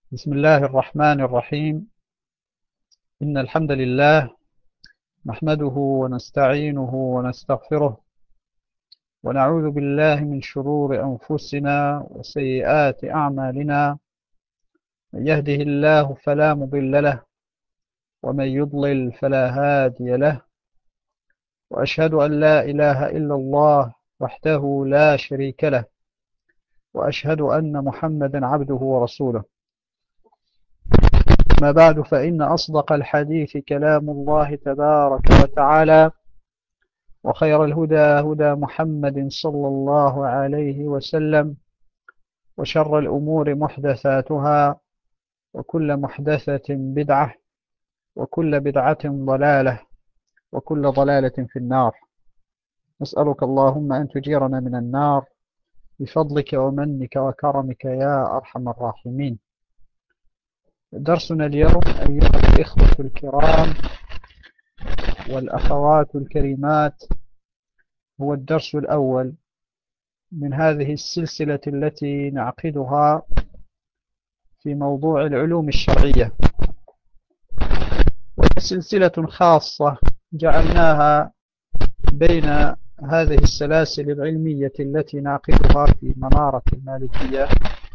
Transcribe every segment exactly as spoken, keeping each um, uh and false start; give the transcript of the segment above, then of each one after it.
بسم الله الرحمن الرحيم. إن الحمد لله نحمده ونستعينه ونستغفره ونعوذ بالله من شرور أنفسنا وسيئات أعمالنا. من يهده الله فلا مضل له ومن يضلل فلا هادي له، وأشهد أن لا إله إلا الله وحده لا شريك له، وأشهد أن محمدا عبده ورسوله. ما بعد، فإن أصدق الحديث كلام الله تبارك وتعالى، وخير الهدى هدى محمد صلى الله عليه وسلم، وشر الأمور محدثاتها، وكل محدثة بدعة، وكل بدعة ضلالة، وكل ضلالة في النار. نسألك اللهم أن تجيرنا من النار بفضلك ومنك وكرمك يا أرحم الراحمين. درسنا اليوم أيها الإخوة الكرام والأخوات الكريمات هو الدرس الأول من هذه السلسلة التي نعقدها في موضوع العلوم الشرعية، وسلسلة خاصة جعلناها بين هذه السلاسل العلمية التي نعقدها في منارة المالكية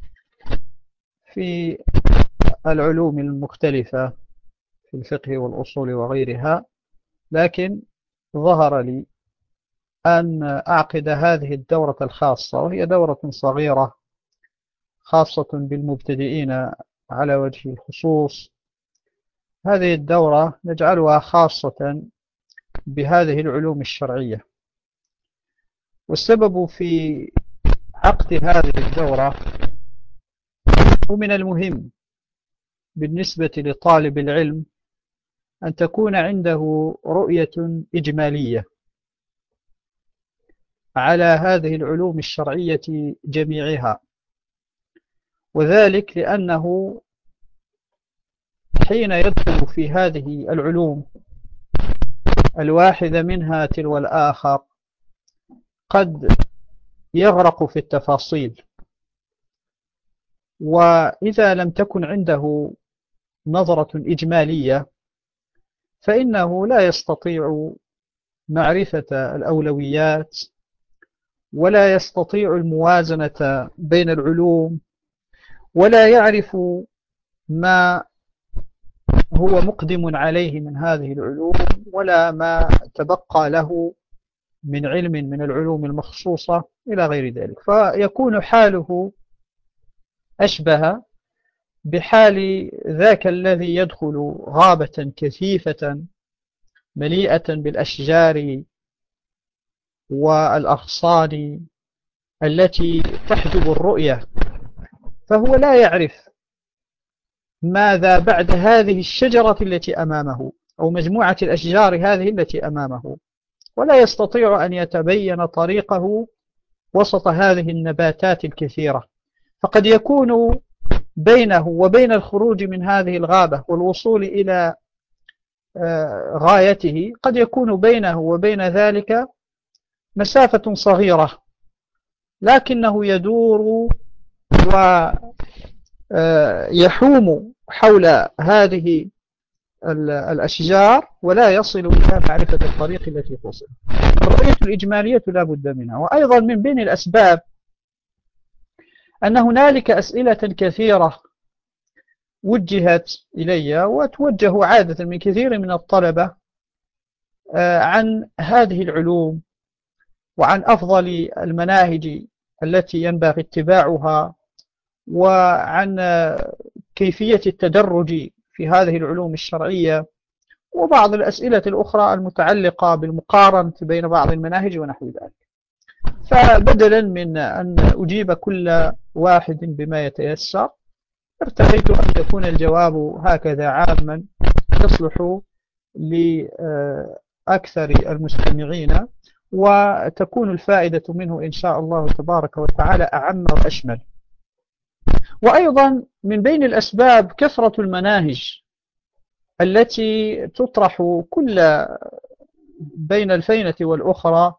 في العلوم المختلفة في الفقه والأصول وغيرها. لكن ظهر لي أن أعقد هذه الدورة الخاصة، وهي دورة صغيرة خاصة بالمبتدئين على وجه الخصوص. هذه الدورة نجعلها خاصة بهذه العلوم الشرعية، والسبب في عقد هذه الدورة ومن المهم بالنسبة لطالب العلم أن تكون عنده رؤية إجمالية على هذه العلوم الشرعية جميعها، وذلك لأنه حين يدخل في هذه العلوم الواحدة منها تلو الآخر قد يغرق في التفاصيل، وإذا لم تكن عنده نظرة إجمالية فإنه لا يستطيع معرفة الأولويات، ولا يستطيع الموازنة بين العلوم، ولا يعرف ما هو مقدم عليه من هذه العلوم، ولا ما تبقى له من علم من العلوم المخصوصة إلى غير ذلك. فيكون حاله أشبه بحال ذاك الذي يدخل غابة كثيفة مليئة بالأشجار والأغصان التي تحجب الرؤية، فهو لا يعرف ماذا بعد هذه الشجرة التي أمامه أو مجموعة الأشجار هذه التي أمامه، ولا يستطيع أن يتبين طريقه وسط هذه النباتات الكثيرة. فقد يكون بينه وبين الخروج من هذه الغابة والوصول إلى غايته قد يكون بينه وبين ذلك مسافة صغيرة، لكنه يدور ويحوم حول هذه الأشجار ولا يصل إلى معرفة الطريق التي توصل. الرؤية الإجمالية لا بد منها. وأيضا من بين الأسباب أن هنالك أسئلة كثيرة وجهت إلي وتوجه عادة من كثير من الطلبة عن هذه العلوم، وعن أفضل المناهج التي ينبغي اتباعها، وعن كيفية التدرج في هذه العلوم الشرعية، وبعض الأسئلة الأخرى المتعلقة بالمقارنة بين بعض المناهج ونحو ذلك. فبدلا من أن أجيب كل واحد بما يتيسر، ارتقيت أن يكون الجواب هكذا عاما يصلح لأكثر المستمعين، وتكون الفائدة منه إن شاء الله تبارك وتعالى أعم وأشمل. وأيضا من بين الأسباب كثرة المناهج التي تطرح كل بين الفينة والأخرى،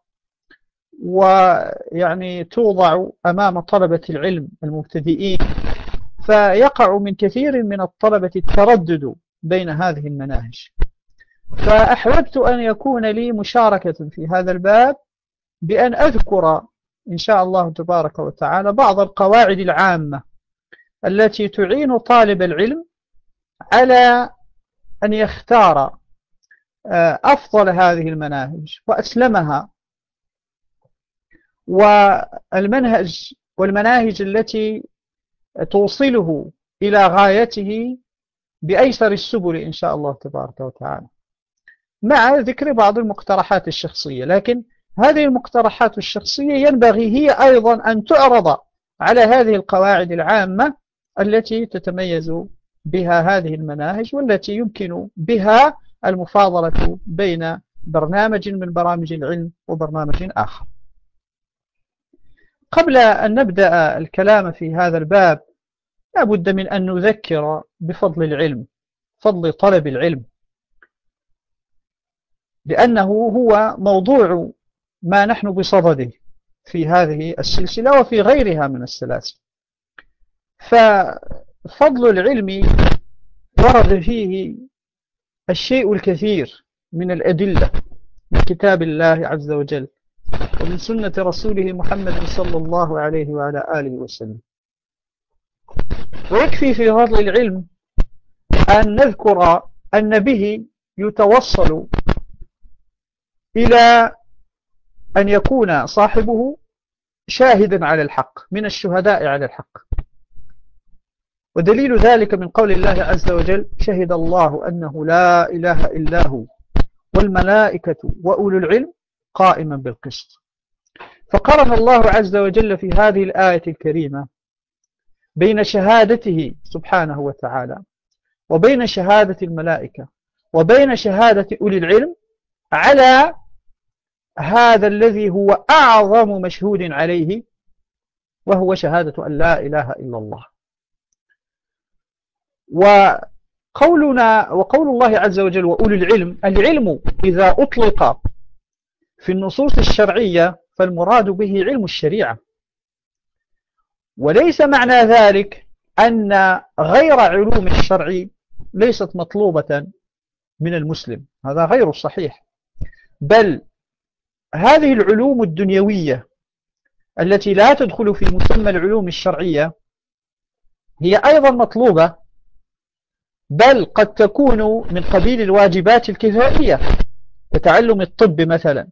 ويعني توضع أمام طلبة العلم المبتدئين فيقع من كثير من الطلبة التردد بين هذه المناهج. فأحببت أن يكون لي مشاركة في هذا الباب بأن أذكر إن شاء الله تبارك وتعالى بعض القواعد العامة التي تعين طالب العلم على أن يختار أفضل هذه المناهج وأسلمها، والمنهج والمناهج التي توصله إلى غايته بأيسر السبل إن شاء الله تبارك وتعالى، مع ذكر بعض المقترحات الشخصية. لكن هذه المقترحات الشخصية ينبغي هي أيضا أن تعرض على هذه القواعد العامة التي تتميز بها هذه المناهج، والتي يمكن بها المفاضلة بين برنامج من برامج العلم وبرنامج آخر. قبل أن نبدأ الكلام في هذا الباب لا بد من أن نذكر بفضل العلم، فضل طلب العلم، لأنه هو موضوع ما نحن بصدده في هذه السلسلة وفي غيرها من السلاسل. ففضل العلم ورد فيه الشيء الكثير من الأدلة من كتاب الله عز وجل ومن سنة رسوله محمد صلى الله عليه وعلى آله وسلم. ويكفي في فضل العلم أن نذكر أن به يتوصل إلى أن يكون صاحبه شاهدا على الحق، من الشهداء على الحق. ودليل ذلك من قول الله عز وجل: شهد الله أنه لا إله إلا هو والملائكة وأولو العلم قائما بالقسط. فقرن الله عز وجل في هذه الآية الكريمة بين شهادته سبحانه وتعالى وبين شهادة الملائكة وبين شهادة أولي العلم على هذا الذي هو أعظم مشهود عليه، وهو شهادة أن لا إله إلا الله. وقولنا وقول الله عز وجل وأولي العلم، العلم إذا أطلق في النصوص الشرعية فالمراد به علم الشريعة، وليس معنى ذلك أن غير علوم الشرع ليست مطلوبة من المسلم، هذا غير صحيح. بل هذه العلوم الدنيوية التي لا تدخل في مسمى العلوم الشرعية هي أيضا مطلوبة، بل قد تكون من قبيل الواجبات الكفائية، كتعلم الطب مثلا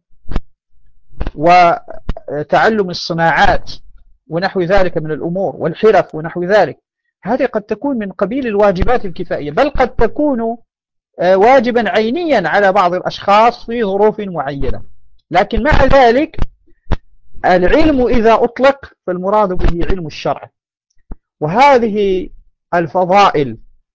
وتعلم الصناعات ونحو ذلك من الأمور والحرف ونحو ذلك. هذه قد تكون من قبيل الواجبات الكفائية، بل قد تكون واجبا عينيا على بعض الأشخاص في ظروف معينة. لكن مع ذلك العلم إذا أطلق فالمراد به علم الشرع. وهذه الفضائل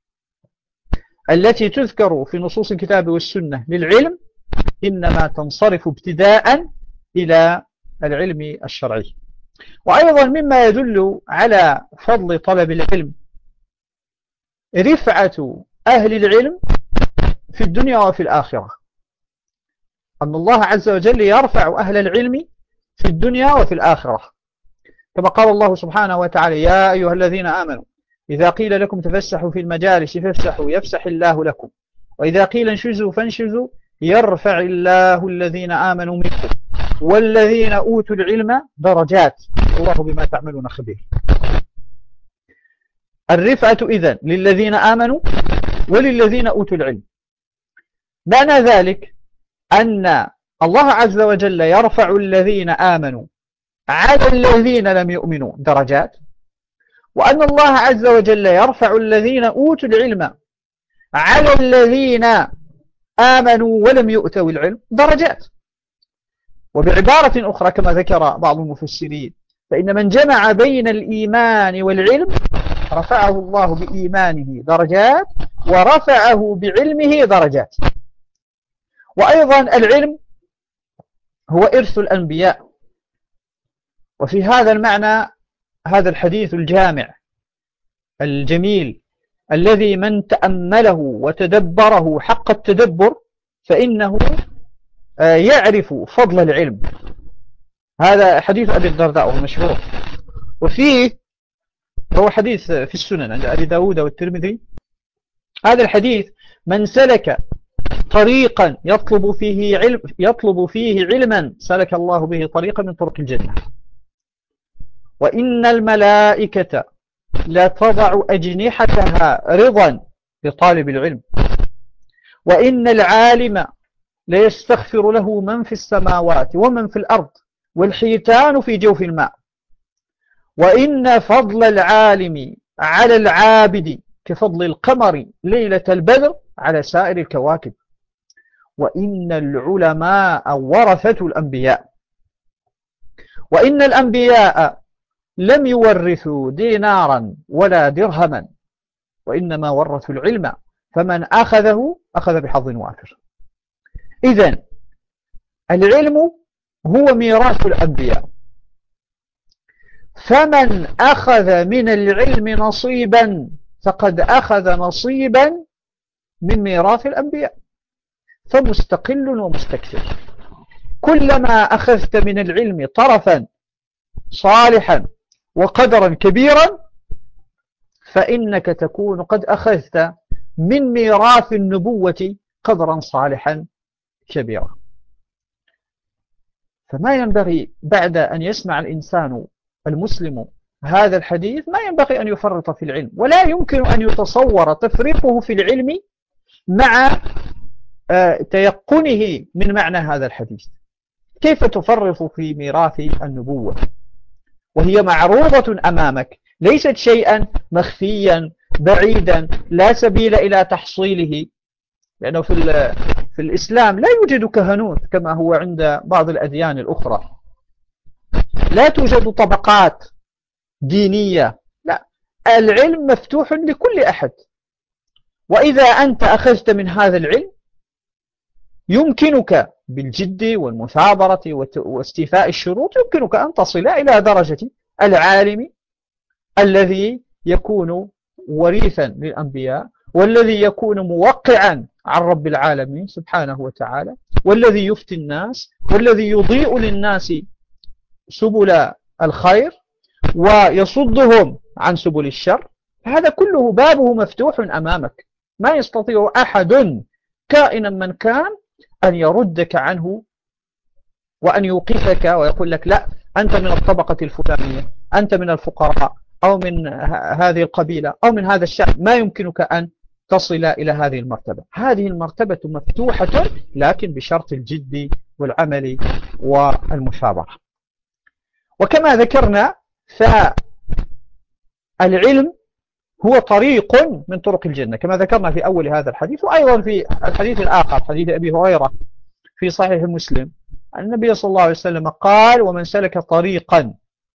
التي تذكر في نصوص الكتاب والسنة للعلم إنما تنصرف ابتداء إلى العلم الشرعي. وأيضا مما يدل على فضل طلب العلم رفعة أهل العلم في الدنيا وفي الآخرة، أن الله عز وجل يرفع أهل العلم في الدنيا وفي الآخرة، كما قال الله سبحانه وتعالى: يا أيها الذين آمنوا إذا قيل لكم تفسحوا في المجالس فافسحوا يفسح الله لكم، وإذا قيل انشزوا فانشزوا يرفع الله الذين آمنوا منكم والذين أوتوا العلم درجات والله بما تعملون خبير. الرفعة إذن للذين آمنوا وللذين أوتوا العلم. معنى ذلك أن الله عز وجل يرفع الذين آمنوا على الذين لم يؤمنوا درجات، وأن الله عز وجل يرفع الذين أوتوا العلم على الذين آمنوا ولم يؤتوا العلم درجات. وبعبارة أخرى كما ذكر بعض المفسرين، فإن من جمع بين الإيمان والعلم رفعه الله بإيمانه درجات ورفعه بعلمه درجات. وأيضا العلم هو إرث الأنبياء. وفي هذا المعنى هذا الحديث الجامع الجميل الذي من تأمله وتدبره حق التدبر فإنه يعرف فضل العلم. هذا حديث أبي الدرداء المشهور، وفيه هو حديث في السنن عند أبي داود والترمذي. هذا الحديث: من سلك طريقا يطلب فيه علم يطلب فيه علما سلك الله به طريقا من طرق الجنة، وإن الملائكة لا تضع أجنحتها رضا لطالب العلم، وإن العالم ليستغفر له من في السماوات ومن في الأرض والحيتان في جوف الماء، وإن فضل العالم على العابد كفضل القمر ليلة البدر على سائر الكواكب، وإن العلماء ورثة الأنبياء، وإن الأنبياء لم يورثوا دينارا ولا درهما، وإنما ورثوا العلم، فمن أخذه أخذ بحظ وافر. إذن العلم هو ميراث الأنبياء، فمن أخذ من العلم نصيبا فقد أخذ نصيبا من ميراث الأنبياء، فمستقل ومستكثر. كلما أخذت من العلم طرفا صالحا وقدرا كبيرا فإنك تكون قد أخذت من ميراث النبوة قدرا صالحا كبيرا. فما ينبغي بعد أن يسمع الإنسان المسلم هذا الحديث ما ينبغي أن يفرط في العلم، ولا يمكن أن يتصور تفريطه في العلم مع تيقنه من معنى هذا الحديث. كيف تفرط في ميراث النبوة وهي معروضة أمامك، ليست شيئا مخفيا بعيدا لا سبيل إلى تحصيله؟ لأنه في, في الإسلام لا يوجد كهنوت كما هو عند بعض الأديان الأخرى، لا توجد طبقات دينية، لا، العلم مفتوح لكل أحد. وإذا أنت أخذت من هذا العلم يمكنك بالجد والمثابرة واستيفاء الشروط يمكنك أن تصل إلى درجة العالم الذي يكون وريثا للأنبياء، والذي يكون موقعا عن رب العالمين سبحانه وتعالى، والذي يفتي الناس، والذي يضيء للناس سبل الخير ويصدهم عن سبل الشر. هذا كله بابه مفتوح أمامك، ما يستطيع أحد كائنا من كان أن يردك عنه وأن يوقفك ويقول لك لا أنت من الطبقة الفلانية، أنت من الفقراء، أو من هذه القبيلة، أو من هذا الشعب، ما يمكنك أن تصل إلى هذه المرتبة. هذه المرتبة مفتوحة لكن بشرط الجد والعمل والمثابرة. وكما ذكرنا فالعلم هو طريق من طرق الجنة كما ذكرنا في أول هذا الحديث، وأيضا في الحديث الآخر حديث أبي هريرة في صحيح مسلم النبي صلى الله عليه وسلم قال: ومن سلك طريقا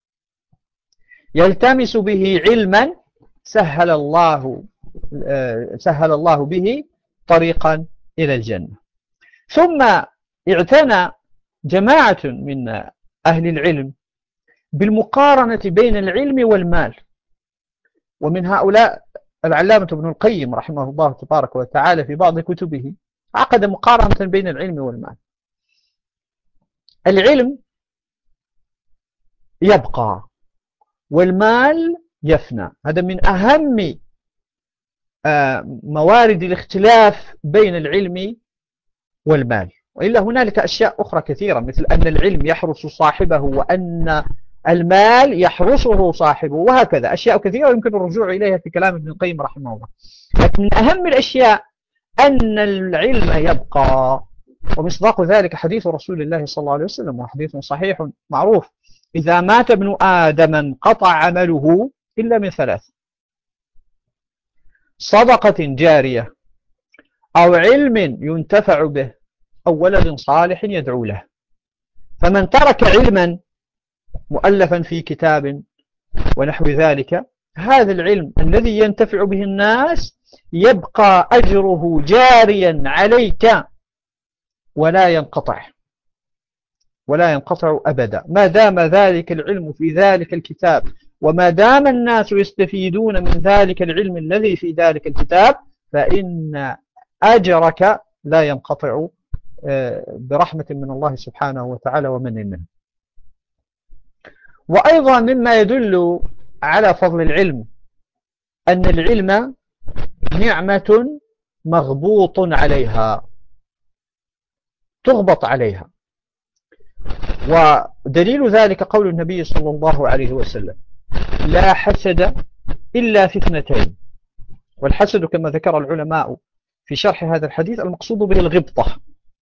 يلتمس به علما سهل الله سهل الله به طريقا إلى الجنة. ثم اعتنى جماعة من أهل العلم بالمقارنة بين العلم والمال، ومن هؤلاء العلامة ابن القيم رحمه الله تبارك وتعالى في بعض كتبه عقد مقارنة بين العلم والمال. العلم يبقى والمال يفنى، هذا من أهم موارد الاختلاف بين العلم والمال. وإلا هنالك أشياء أخرى كثيرة مثل أن العلم يحرس صاحبه وأن المال يحرسه صاحبه، وهكذا أشياء كثيرة يمكن الرجوع إليها في كلام ابن القيم رحمه الله. لكن من أهم الأشياء أن العلم يبقى، ومصداق ذلك حديث رسول الله صلى الله عليه وسلم، وحديث صحيح معروف: إذا مات ابن آدم انقطع عمله إلا من ثلاث: صدقة جارية، أو علم ينتفع به، أو ولد صالح يدعو له. فمن ترك علما مؤلفا في كتاب ونحو ذلك، هذا العلم الذي ينتفع به الناس يبقى أجره جاريا عليك ولا ينقطع ولا ينقطع أبدا ما دام ذلك العلم في ذلك الكتاب، وما دام الناس يستفيدون من ذلك العلم الذي في ذلك الكتاب، فإن أجرك لا ينقطع برحمة من الله سبحانه وتعالى ومن منه. وأيضا مما يدل على فضل العلم أن العلم نعمة مغبوط عليها، تغبط عليها. ودليل ذلك قول النبي صلى الله عليه وسلم: لا حسد إلا في اثنتين. والحسد كما ذكر العلماء في شرح هذا الحديث المقصود به الغبطة،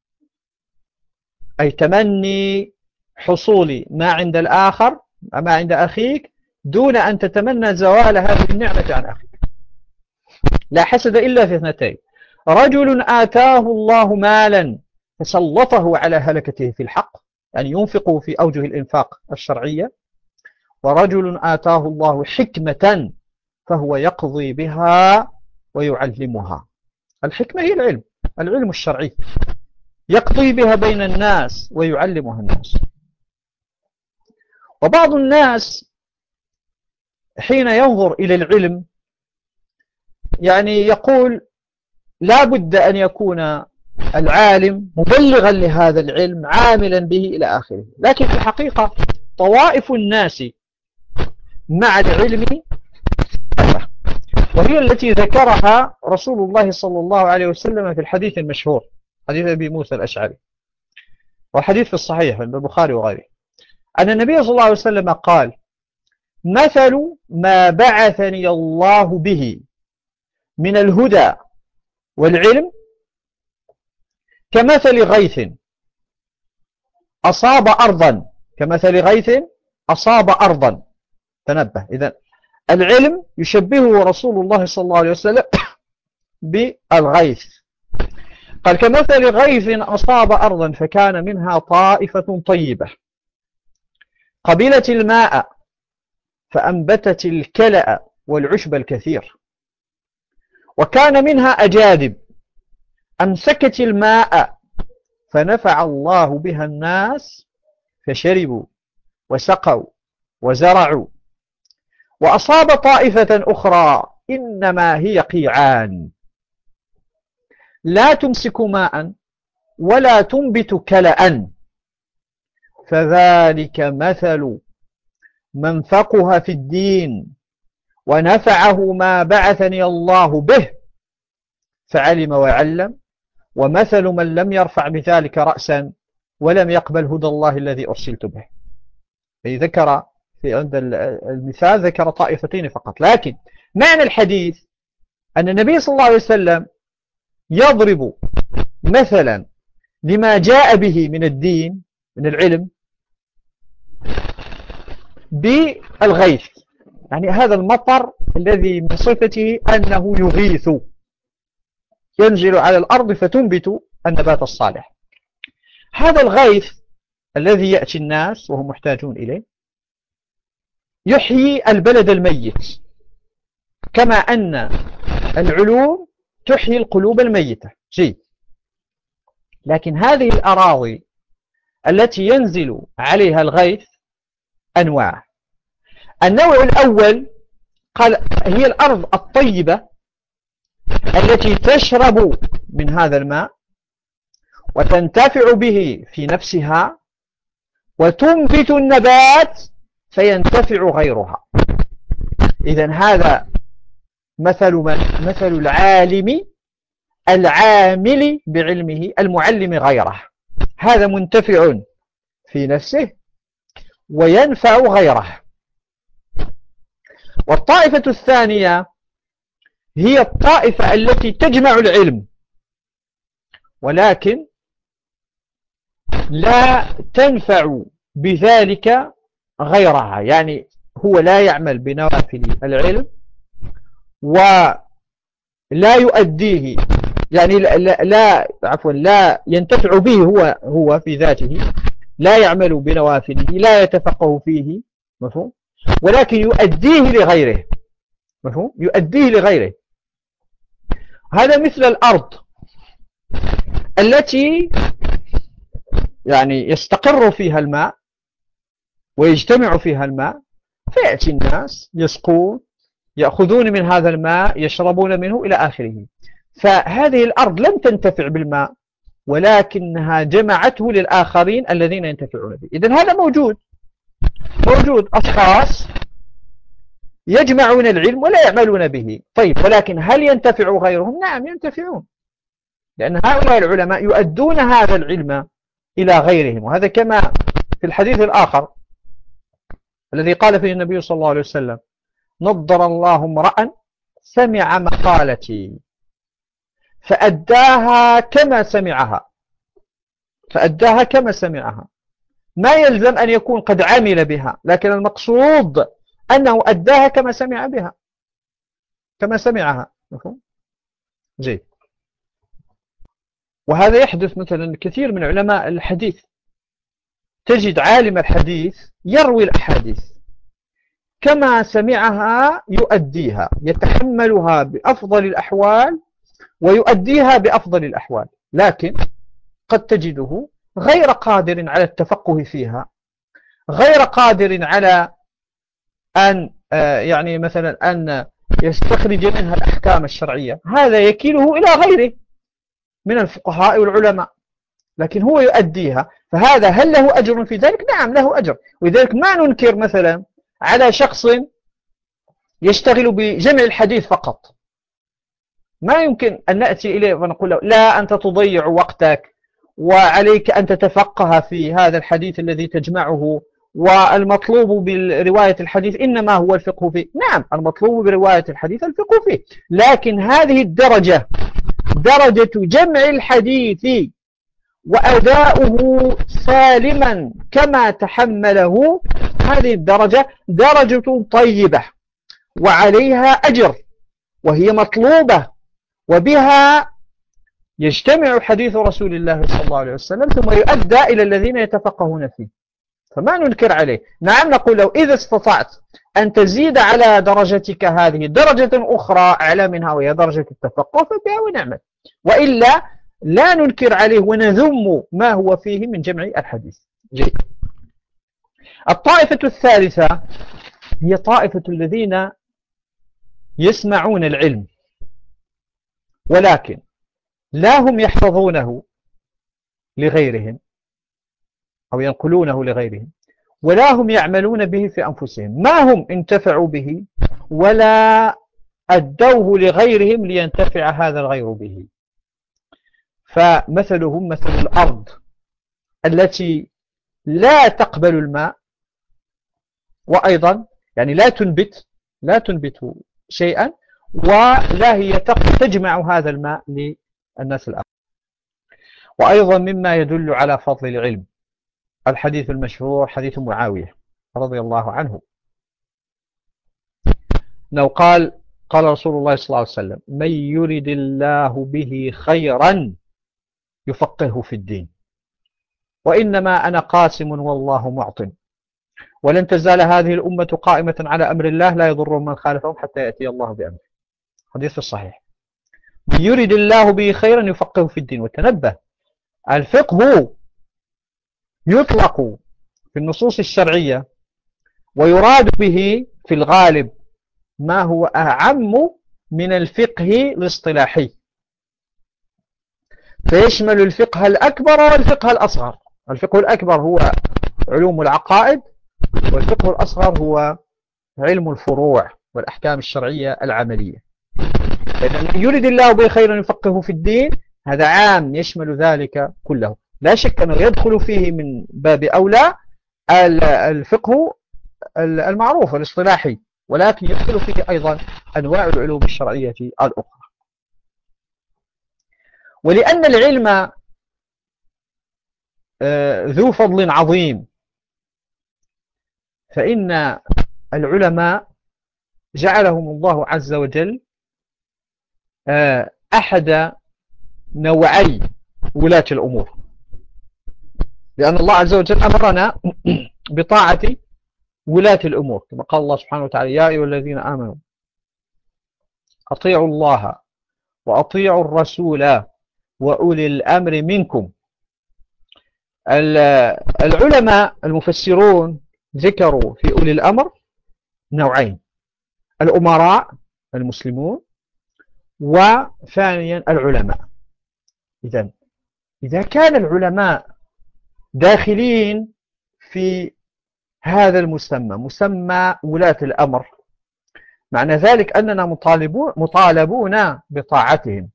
أي تمني حصول ما عند الآخر، ما عند أخيك، دون أن تتمنى زوال هذه النعمة عن أخيك. لا حسد إلا في اثنتين: رجل آتاه الله مالا فسلطه على هلكته في الحق، يعني ينفق في أوجه الإنفاق الشرعية. ورجل آتاه الله حكمة فهو يقضي بها ويعلمها. الحكمة هي العلم، العلم الشرعي، يقضي بها بين الناس ويعلمها الناس. وبعض الناس حين ينظر إلى العلم يعني يقول لا بد أن يكون العالم مبلغا لهذا العلم عاملا به إلى آخره. لكن في الحقيقة طوائف الناس مع العلم، وهي التي ذكرها رسول الله صلى الله عليه وسلم في الحديث المشهور، حديث أبي موسى الأشعري، وحديث في الصحيح عند البخاري وغيره، أن النبي صلى الله عليه وسلم قال: مثل ما بعثني الله به من الهدى والعلم كمثل غيث أصاب أرضا، كمثل غيث أصاب أرضا. تنبه، إذن العلم يشبهه رسول الله صلى الله عليه وسلم بالغيث. قال: كمثل غيث أصاب أرضا فكان منها طائفة طيبة قبلت الماء فأنبتت الكلأ والعشب الكثير، وكان منها أجادب أمسكت الماء فنفع الله بها الناس فشربوا وسقوا وزرعوا. وأصاب طائفة أخرى إنما هي قيعان لا تمسك ماء ولا تنبت كلأ، فذلك مثل من فقه في الدين ونفعه ما بعثني الله به فعلم وعلم، ومثل من لم يرفع بذلك رأسا ولم يقبل هدى الله الذي أرسلت به. أي ذكر في عند المثال ذكر طائفتين فقط، لكن معنى الحديث أن النبي صلى الله عليه وسلم يضرب مثلا لما جاء به من الدين من العلم بالغيث، يعني هذا المطر الذي من صفته أنه يغيث، ينزل على الأرض فتنبت النبات الصالح. هذا الغيث الذي يأتي الناس وهم محتاجون إليه يحيي البلد الميت، كما أن العلوم تحيي القلوب الميتة. جيد. لكن هذه الأراضي التي ينزل عليها الغيث أنواع. النوع الأول قال هي الأرض الطيبة التي تشرب من هذا الماء وتنتفع به في نفسها وتنبت النبات فينتفع غيرها. إذن هذا مثل من مثل العالم العامل بعلمه المعلم غيره، هذا منتفع في نفسه وينفع غيره. والطائفة الثانية هي الطائفة التي تجمع العلم ولكن لا تنفع بذلك غيرها، يعني هو لا يعمل بنوافل العلم ولا يؤديه، يعني لا, لا, لا عفوا لا ينتفع به هو هو في ذاته، لا يعمل بنوافله، لا يتفقه فيه، مفهوم، ولكن يؤديه لغيره، مفهوم، يؤديه لغيره. هذا مثل الأرض التي يعني يستقر فيها الماء ويجتمع فيها الماء، فيأتي الناس يسقون يأخذون من هذا الماء يشربون منه إلى آخره. فهذه الأرض لم تنتفع بالماء ولكنها جمعته للآخرين الذين ينتفعون به. إذن هذا موجود موجود أشخاص يجمعون العلم ولا يعملون به. طيب ولكن هل ينتفع غيرهم؟ نعم ينتفعون، لأن هؤلاء العلماء يؤدون هذا العلم إلى غيرهم. وهذا كما في الحديث الآخر الذي قال فيه النبي صلى الله عليه وسلم: نضر الله امرأ سمع مقالتي فأداها كما سمعها فأداها كما سمعها. ما يلزم أن يكون قد عمل بها، لكن المقصود أنه أداها كما سمع بها كما سمعها. مفهوم؟ جيد. وهذا يحدث مثلا كثير من علماء الحديث، تجد عالم الحديث يروي الأحاديث كما سمعها يؤديها، يتحملها بأفضل الأحوال ويؤديها بأفضل الأحوال، لكن قد تجده غير قادر على التفقه فيها، غير قادر على أن يعني مثلا أن يستخرج منها الأحكام الشرعية. هذا يكيله إلى غيره من الفقهاء والعلماء، لكن هو يؤديها. فهذا هل له أجر في ذلك؟ نعم له أجر. ولذلك ما ننكر مثلا على شخص يشتغل بجمع الحديث فقط، ما يمكن أن نأتي إليه ونقول له لا، أنت تضيع وقتك وعليك أن تتفقه في هذا الحديث الذي تجمعه، والمطلوب برواية الحديث إنما هو الفقه فيه. نعم المطلوب برواية الحديث الفقه فيه، لكن هذه الدرجة درجة جمع الحديث وأداؤه سالما كما تحمله، هذه الدرجة درجة طيبة وعليها أجر، وهي مطلوبة، وبها يجتمع حديث رسول الله صلى الله عليه وسلم ثم يؤدى إلى الذين يتفقهون فيه. فما ننكر عليه. نعم نقول له إذا استطعت أن تزيد على درجتك هذه درجة أخرى أعلى منها وهي درجة التفقه فبها ونعمل، وإلا لا ننكر عليه ونذم ما هو فيه من جمع الحديث. جيد. الطائفة الثالثة هي طائفة الذين يسمعون العلم ولكن لا هم يحفظونه لغيرهم أو ينقلونه لغيرهم، ولا هم يعملون به في أنفسهم، ما هم انتفعوا به ولا أدوه لغيرهم لينتفع هذا الغير به. فمثلهم مثل الأرض التي لا تقبل الماء، وأيضا يعني لا تنبت لا تنبت شيئا، ولا هي تجمع هذا الماء للناس الآخر. وأيضا مما يدل على فضل العلم الحديث المشهور حديث معاوية رضي الله عنه، لو قال قال رسول الله صلى الله عليه وسلم: من يرد الله به خيرا يفقهه في الدين، وإنما أنا قاسم والله معطٍ، ولن تزال هذه الأمة قائمة على أمر الله لا يضر من خالفهم حتى يأتي الله بأمره. حديث الصحيح. من يرد الله به خيرا يفقهه في الدين. وتنبه، الفقه يطلق في النصوص الشرعية ويراد به في الغالب ما هو أعم من الفقه الاصطلاحي، فيشمل الفقه الأكبر والفقه الأصغر. الفقه الأكبر هو علوم العقائد، والفقه الأصغر هو علم الفروع والأحكام الشرعية العملية. لأن يريد الله به خيرا يفقهه في الدين هذا عام يشمل ذلك كله. لا شك أنه يدخل فيه من باب أولى الفقه المعروف الاصطلاحي، ولكن يدخل فيه أيضا أنواع العلوم الشرعية الأخرى. ولأن العلم ذو فضل عظيم، فإن العلماء جعلهم الله عز وجل أحد نوعي ولاة الأمور، لأن الله عز وجل أمرنا بطاعة ولاة الأمور كما قال الله سبحانه وتعالى: يا أيها الذين آمنوا أطيعوا الله وأطيعوا الرسول وأولي الأمر منكم. العلماء المفسرون ذكروا في أولي الأمر نوعين: الأمراء المسلمون، وثانيا العلماء. إذن إذا كان العلماء داخلين في هذا المسمى مسمى ولاة الأمر، معنى ذلك أننا مطالبون, مطالبون بطاعتهم،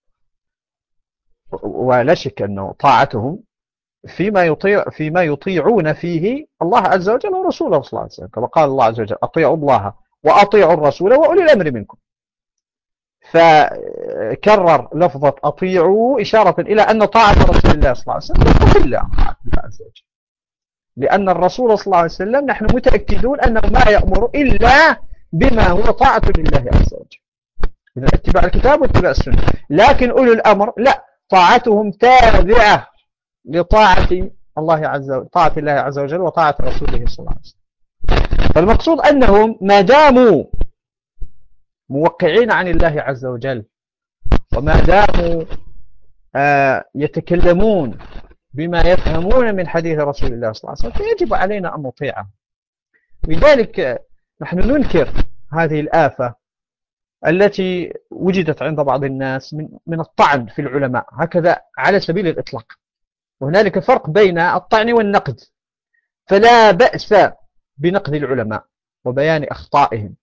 ولا شك أنه طاعتهم فيما يطيع فيما يطيعون فيه الله عز وجل ورسوله صلى الله عليه وسلم، كما قال الله عز وجل أطيعوا الله وأطيعوا الرسول وأولي الأمر منكم. فكرر لفظة أطيعوا إشارة إلى أن طاعة رسول الله صلى الله عليه وسلم تدخل طاعة الله عز وجل، لأن الرسول صلى الله عليه وسلم نحن متأكدون أنه ما يأمر إلا بما هو طاعة لله عز وجل، إذا اتباع الكتاب واتباع السنة. لكن أولي الأمر لا، طاعتهم تابعة لطاعة الله عز وجل، طاعة الله عز وجل وطاعة رسوله صلى الله عليه وسلم. فالمقصود أنهم ما داموا موقعين عن الله عز وجل، وما داموا آه يتكلمون بما يفهمون من حديث رسول الله صلى الله عليه وسلم، فيجب علينا أن نطيعهم. لذلك نحن ننكر هذه الآفة التي وجدت عند بعض الناس من من الطعن في العلماء هكذا على سبيل الإطلاق. وهنالك فرق بين الطعن والنقد، فلا بأس بنقد العلماء وبيان أخطائهم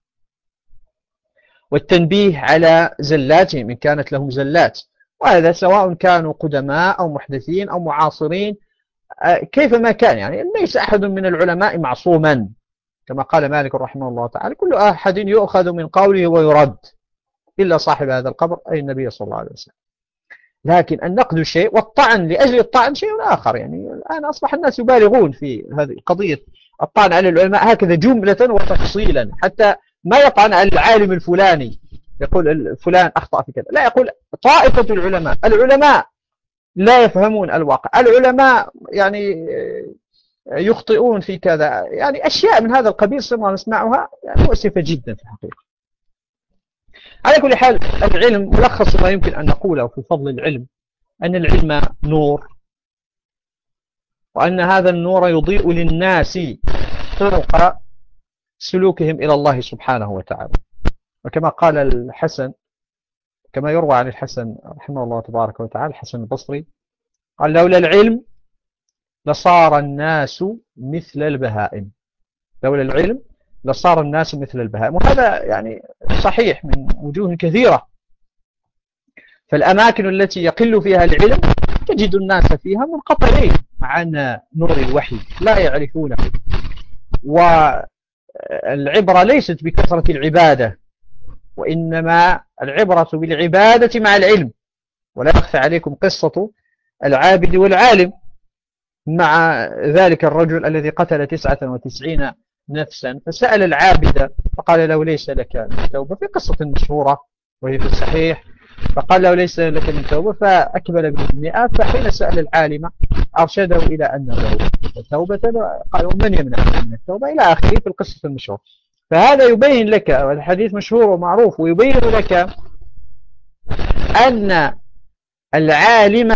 والتنبيه على زلاتهم إن كانت لهم زلات، وهذا سواء كانوا قدماء أو محدثين أو معاصرين كيفما كان. يعني ليس أحد من العلماء معصوما، كما قال مالك رحمه الله تعالى كل أحد يؤخذ من قوله ويرد إلا صاحب هذا القبر أي النبي صلى الله عليه وسلم. لكن النقد شيء والطعن لأجل الطعن شيء آخر. يعني الآن أصبح الناس يبالغون في هذه قضية الطعن على العلماء هكذا جملة وتفصيلا، حتى ما يطعن على العالم الفلاني يقول فلان أخطأ في كذا، لا، يقول طائفة العلماء. العلماء لا يفهمون الواقع، العلماء يعني يخطئون في كذا، يعني أشياء من هذا القبيل صرنا نسمعها يعني مؤسفة جدا في الحقيقة. على كل حال العلم ملخص ما يمكن أن نقوله في فضل العلم أن العلم نور، وأن هذا النور يضيء للناس طرق سلوكهم إلى الله سبحانه وتعالى. وكما قال الحسن، كما يروى عن الحسن رحمه الله تبارك وتعالى، الحسن البصري قال لولا العلم لصار الناس مثل البهائم، لولا العلم لصار الناس مثل البهائم. وهذا يعني صحيح من وجوه كثيرة. فالأماكن التي يقل فيها العلم تجد الناس فيها منقطعين عن نور الوحي لا يعرفونه. والعبرة ليست بكثرة العبادة، وإنما العبرة بالعبادة مع العلم. ولا يخفى عليكم قصة العابد والعالم مع ذلك الرجل الذي قتل تسعة وتسعين نفسا، فسأل العابد فقال له ليس لك من توبة، في قصة مشهورة وهي في الصحيح. فقال له ليس لك من توبة، فأكمل بالمئة. فحين سأل العالم أرشده إلى أن له توبة، قال ومن يمنع من التوبة إلى آخره في القصة المشهورة. فهذا يبين لك، والحديث مشهور ومعروف، ويبين لك أن العالم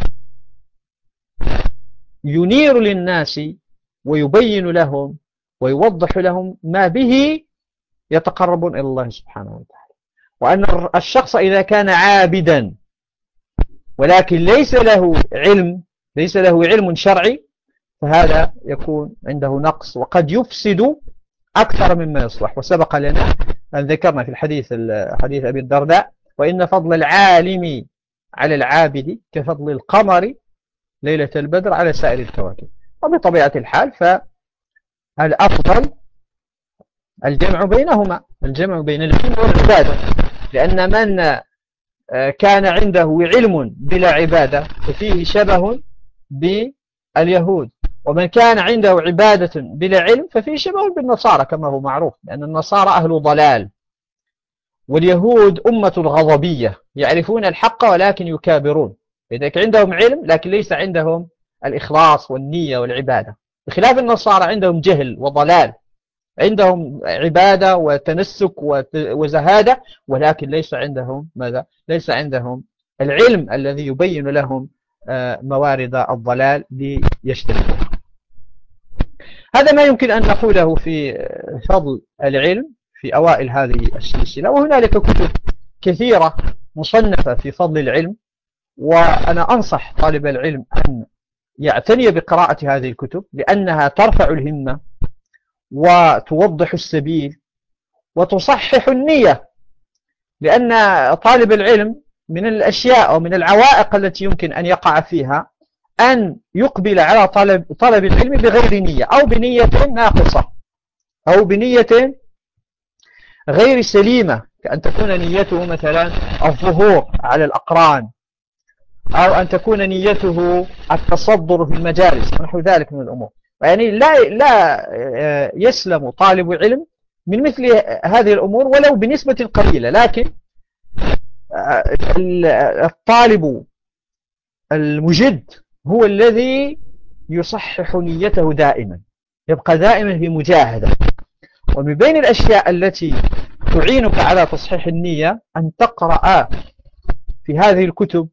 ينير للناس ويبين لهم ويوضح لهم ما به يتقربون إلى الله سبحانه وتعالى. وأن الشخص إذا كان عابدا ولكن ليس له علم، ليس له علم شرعي، فهذا يكون عنده نقص وقد يفسد أكثر مما يصلح. وسبق لنا أن ذكرنا في الحديث حديث أبي الدرداء وإن فضل العالم على العابد كفضل القمر ليلة البدر على سائر الكواكب. وبطبيعة الحال فالأفضل الجمع بينهما، الجمع بين العلم والعبادة، لأن من كان عنده علم بلا عبادة ففيه شبه باليهود، ومن كان عنده عبادة بلا علم ففيه شبه بالنصارى كما هو معروف، لأن النصارى أهل ضلال واليهود أمة غضبية يعرفون الحق ولكن يكابرون. لذلك عندهم علم لكن ليس عندهم الإخلاص والنية والعبادة، بخلاف النصارى عندهم جهل وضلال، عندهم عبادة وتنسك وزهادة، ولكن ليس عندهم ماذا؟ ليس عندهم العلم الذي يبين لهم موارد الضلال ليجتنبوها. هذا ما يمكن أن نقوله في فضل العلم في أوائل هذه السلسلة. وهنالك كتب كثيرة مصنفة في فضل العلم، وأنا أنصح طالب العلم أن يعتني بقراءة هذه الكتب، لأنها ترفع الهمة وتوضح السبيل وتصحح النية، لأن طالب العلم من الأشياء أو من العوائق التي يمكن أن يقع فيها أن يقبل على طلب, طلب العلم بغير نية أو بنية ناقصة أو بنية غير سليمة، كأن تكون نيته مثلا الظهور على الأقران، أو أن تكون نيته التصدر في المجالس ونحو ذلك من الأمور. يعني لا لا يسلم طالب علم من مثل هذه الأمور ولو بنسبة قليلة، لكن الطالب المجد هو الذي يصحح نيته دائما، يبقى دائما في مجاهدة. ومن بين الأشياء التي تعينك على تصحيح النية أن تقرأ في هذه الكتب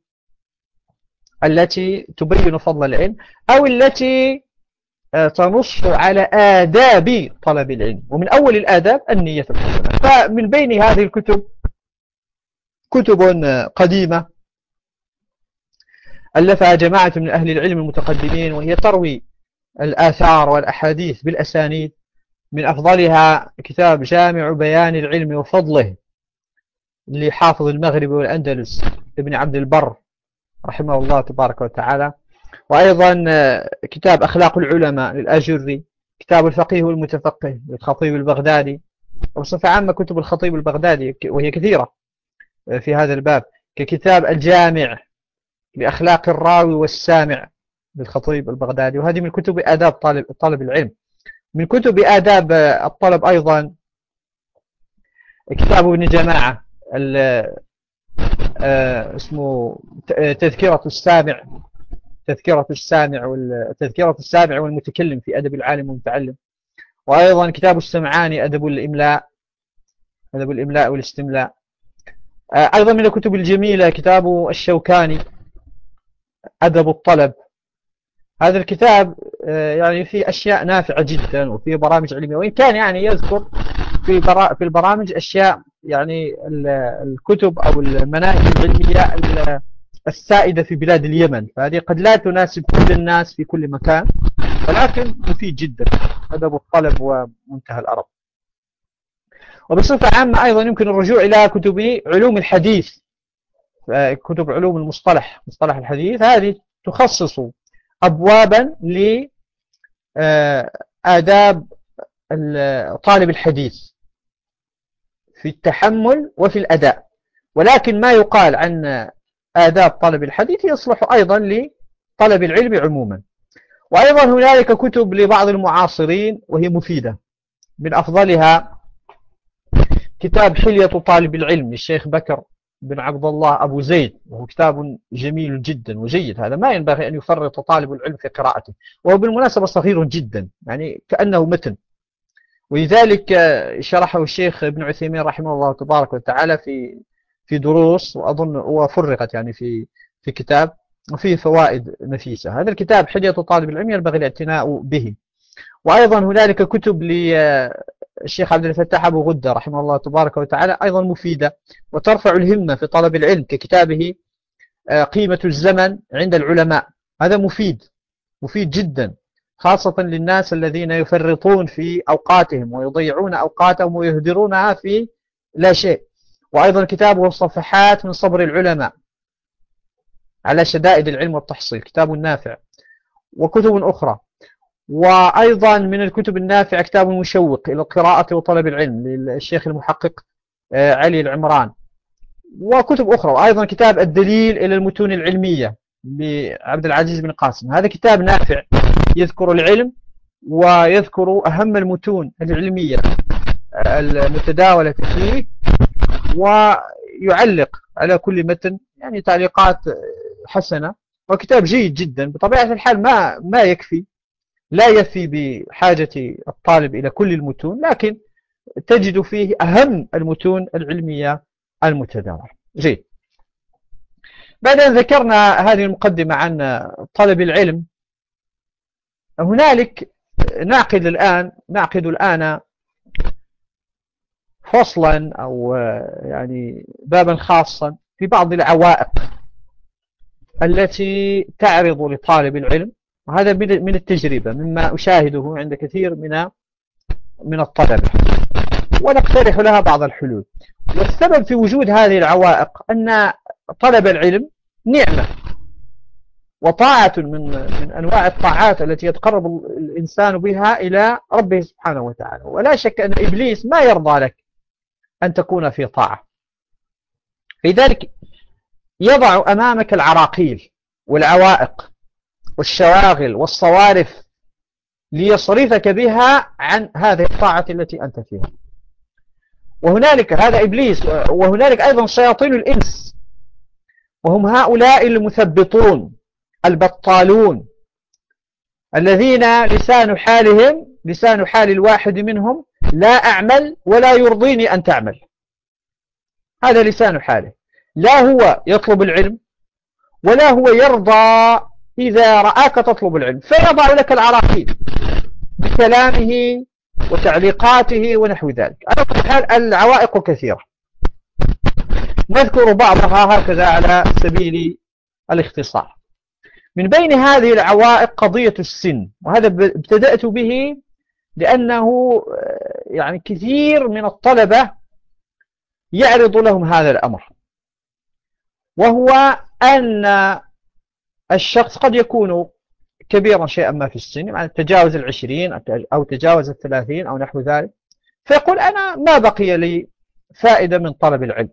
التي تبين فضل العلم أو التي تنص على آداب طلب العلم، ومن أول الآداب النية الحسنة. فمن بين هذه الكتب كتب قديمة ألفها جماعة من أهل العلم المتقدمين، وهي تروي الآثار والأحاديث بالأسانيد. من أفضلها كتاب جامع بيان العلم وفضله لحافظ المغرب والأندلس ابن عبد البر رحمه الله تبارك وتعالى، وأيضا كتاب أخلاق العلماء للآجري، كتاب الفقيه والمتفقه للخطيب البغدادي، وبصفة عامة كتب الخطيب البغدادي وهي كثيرة في هذا الباب، ككتاب الجامع لأخلاق الراوي والسامع للخطيب البغدادي. وهذه من كتب آداب طالب, طالب العلم. من كتب آداب الطلب أيضا كتاب ابن جماعة اسمه تذكرة السامع تذكرة السامع والتذكرة السامع والمتكلم في أدب العالم والمتعلم. وأيضا كتاب السمعاني أدب الإملاء أدب الإملاء والاستملاء. أيضا من الكتب الجميلة كتاب الشوكاني أدب الطلب. هذا الكتاب يعني فيه أشياء نافعة جدا وفيه برامج علمية، وإن كان يعني يذكر في في البرامج أشياء يعني الكتب أو المناهج العلمية السائدة في بلاد اليمن، فهذه قد لا تناسب كل الناس في كل مكان، ولكن مفيد جدا أدب الطلب ومنتهى الأرب. وبصفة عامة أيضا يمكن الرجوع إلى كتب علوم الحديث، كتب علوم المصطلح مصطلح الحديث، هذه تخصص أبوابا لآداب طالب الحديث في التحمل وفي الأداء، ولكن ما يقال عن آداب طالب الحديث يصلح أيضا لطلب العلم عموما. وأيضا هنالك كتب لبعض المعاصرين وهي مفيدة، من أفضلها كتاب حلية طالب العلم للشيخ بكر بن عبد الله أبو زيد، وهو كتاب جميل جدا وجيد، هذا ما ينبغي أن يفرط طالب العلم في قراءته، وهو بالمناسبة صغير جدا يعني كأنه متن، ولذلك شرحه الشيخ ابن عثيمين رحمه الله تبارك وتعالى في في دروس، وأظن وفرقت يعني في في كتاب، وفيه فوائد نفيسة. هذا الكتاب حلية طالب العلم ينبغي الاعتناء به. وأيضا هنالك كتب للشيخ عبد الفتاح أبو غدة رحمه الله تبارك وتعالى أيضا مفيدة وترفع الهمة في طلب العلم، ككتابه قيمة الزمن عند العلماء. هذا مفيد مفيد جدا، خاصة للناس الذين يفرطون في أوقاتهم ويضيعون أوقاتهم ويهدرونها في لا شيء. وأيضا كتابه الصفحات من صبر العلماء على شدائد العلم والتحصيل، كتاب نافع. وكتب أخرى، وأيضا من الكتب النافعة كتاب مشوق إلى القراءة وطلب العلم للشيخ المحقق علي العمران، وكتب أخرى. وأيضا كتاب الدليل إلى المتون العلمية لعبد العزيز بن قاسم، هذا كتاب نافع يذكر العلم ويذكر أهم المتون العلمية المتداولة فيه، ويعلق على كل متن يعني تعليقات حسنة، وكتاب جيد جدا. بطبيعة الحال ما ما يكفي لا يفي بحاجة الطالب إلى كل المتون، لكن تجد فيه أهم المتون العلمية المتداولة. جيد. بعد أن ذكرنا هذه المقدمة عن طلب العلم، هنالك نعقد الآن نعقد الآن فصلا أو يعني بابا خاصا في بعض العوائق التي تعرض لطالب العلم، وهذا من التجربة مما أشاهده عند كثير من من الطلبة. ونقترح لها بعض الحلول. والسبب في وجود هذه العوائق أن طلب العلم نعمة وطاعة من من أنواع الطاعات التي يتقرب الإنسان بها إلى ربه سبحانه وتعالى. ولا شك أن إبليس ما يرضى لك أن تكون في طاعة، لذلك يضع أمامك العراقيل والعوائق والشواغل والصوارف ليصرفك بها عن هذه الطاعة التي أنت فيها. وهنالك هذا إبليس، وهنالك أيضا شياطين الإنس، وهم هؤلاء المثبطون البطالون الذين لسان حالهم لسان حال الواحد منهم: لا أعمل ولا يرضيني أن تعمل. هذا لسان حاله، لا هو يطلب العلم ولا هو يرضى إذا رآك تطلب العلم، فيضع لك العراقيل بكلامه وتعليقاته ونحو ذلك. على كل حال العوائق كثيرة، نذكر بعضها هكذا على سبيل الاختصار. من بين هذه العوائق قضية السن، وهذا ابتدأت به لأنه يعني كثير من الطلبة يعرض لهم هذا الأمر، وهو أن الشخص قد يكون كبيرا شيئا ما في السن، يعني تجاوز العشرين أو تجاوز الثلاثين أو نحو ذلك، فيقول أنا ما بقي لي فائدة من طلب العلم.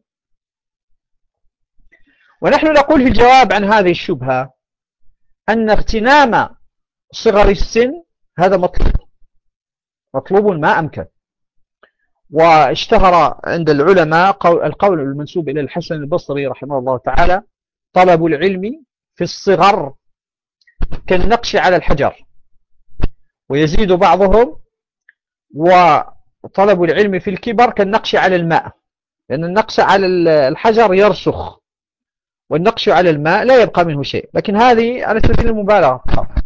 ونحن نقول في الجواب عن هذه الشبهة أن اغتنام صغر السن هذا مطلوب مطلوب ما أمكن. واشتهر عند العلماء القول المنسوب إلى الحسن البصري رحمه الله تعالى: طلب العلم في الصغر كالنقش على الحجر. ويزيد بعضهم: وطلب العلم في الكبر كالنقش على الماء، لأن النقش على الحجر يرسخ، والنقش على الماء لا يبقى منه شيء. لكن هذه على سبيل المبالغة.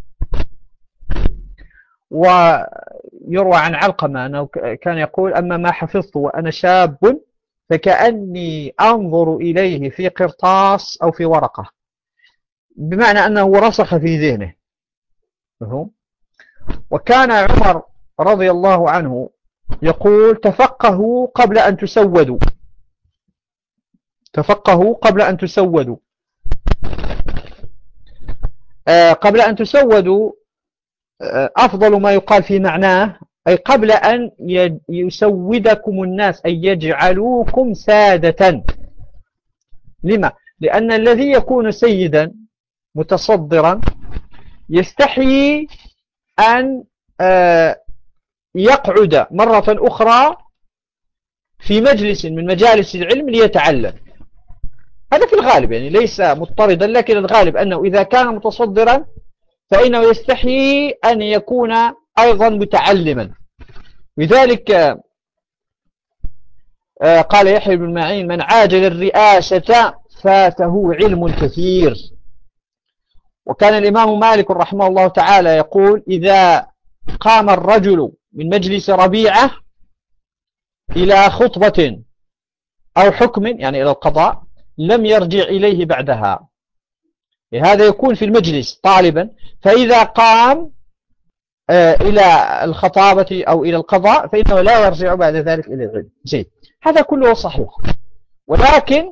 ويروى عن علقمة أنه كان يقول: أما ما حفظت وأنا شاب فكأني أنظر إليه في قرطاس أو في ورقة، بمعنى أنه رسخ في ذهنه. وكان عمر رضي الله عنه يقول: تفقهوا قبل أن تسودوا تفقهوا قبل أن تسودوا آه قبل أن تسودوا آه أفضل ما يقال في معناه، أي قبل أن يسودكم الناس، أي يجعلوكم سادة. لما؟ لأن الذي يكون سيدا متصدرا يستحي أن آه يقعد مرة أخرى في مجلس من مجالس العلم ليتعلم. هذا في الغالب، يعني ليس مضطردا، لكن الغالب أنه إذا كان متصدرا فإنه يستحي أن يكون أيضا متعلما. لذلك قال يحيى بن معين: من عاجل الرئاسة فاته علم كثير. وكان الإمام مالك رحمه الله تعالى يقول: إذا قام الرجل من مجلس ربيعة إلى خطبة أو حكم، يعني إلى القضاء، لم يرجع إليه بعدها. هذا يكون في المجلس طالبا، فإذا قام إلى الخطابة أو إلى القضاء فإنه لا يرجع بعد ذلك إلى العلم. جيد، هذا كله صحيح. ولكن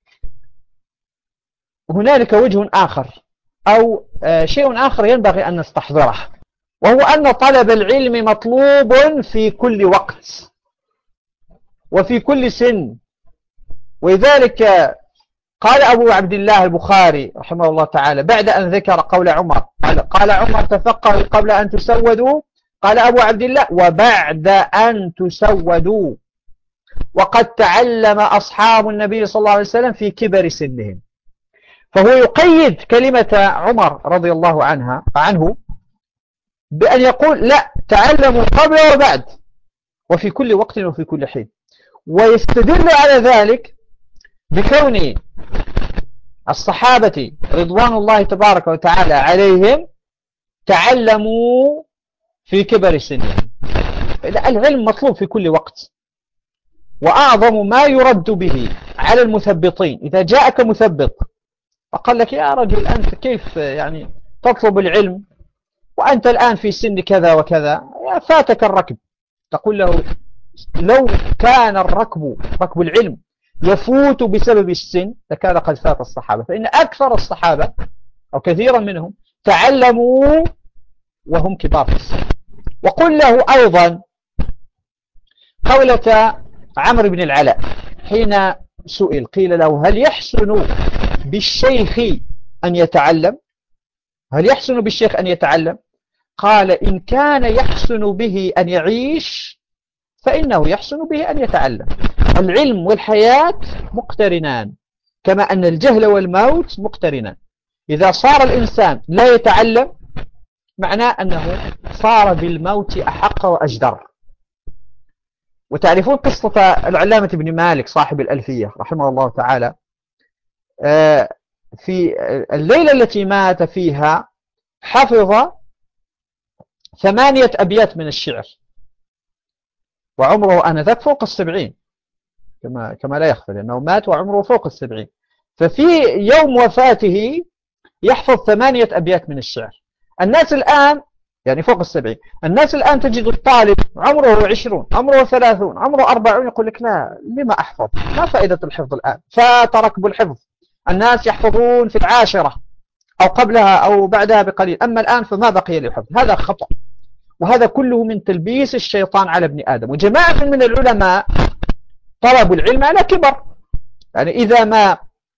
هنالك وجه آخر أو شيء آخر ينبغي أن نستحضره، وهو أن طلب العلم مطلوب في كل وقت وفي كل سن. ولذلك قال أبو عبد الله البخاري رحمه الله تعالى بعد أن ذكر قول عمر، قال عمر: تفقهوا قبل أن تسودوا. قال أبو عبد الله: وبعد أن تسودوا. وقد تعلم أصحاب النبي صلى الله عليه وسلم في كبر سنهم. فهو يقيد كلمة عمر رضي الله عنها عنه بأن يقول: لا، تعلموا قبل وبعد وفي كل وقت وفي كل حين. ويستدل على ذلك بكون الصحابة رضوان الله تبارك وتعالى عليهم تعلموا في كبر سنهم. العلم مطلوب في كل وقت. وأعظم ما يرد به على المثبطين إذا جاءك مثبط وقال لك: يا رجل أنت كيف يعني تطلب العلم وأنت الآن في سن كذا وكذا، فاتك الركب، تقول له: لو كان الركب ركب العلم يفوت بسبب السن لكان قد فات الصحابة، فإن أكثر الصحابة أو كثيرا منهم تعلموا وهم كبار في السن. وقل له أيضا قولة عمرو بن العلاء حين سئل قيل له هل يحسن بالشيخ أن يتعلم هل يحسن بالشيخ أن يتعلم قال إن كان يحسن به أن يعيش فإنه يحسن به أن يتعلم. العلم والحياة مقترنان كما أن الجهل والموت مقترنان. إذا صار الإنسان لا يتعلم معناه أنه صار بالموت أحق وأجدر. وتعرفون قصة العلامة ابن مالك صاحب الألفية رحمه الله تعالى، في الليلة التي مات فيها حفظ ثمانية أبيات من الشعر وعمره آنذاك فوق السبعين كما كما لا يخفى لأنه مات وعمره فوق السبعين، ففي يوم وفاته يحفظ ثمانية أبيات من الشعر. الناس الآن يعني فوق السبعين، الناس الآن تجد الطالب عمره عشرون عمره ثلاثون عمره أربعون يقول لك لا لما أحفظ، ما فائدة الحفظ الآن، فتركب الحفظ. الناس يحفظون في العاشرة أو قبلها أو بعدها بقليل، أما الآن فما بقي للحفظ. هذا خطأ، وهذا كله من تلبيس الشيطان على ابن آدم. وجماعة من العلماء طلبوا العلم على كبر، يعني إذا ما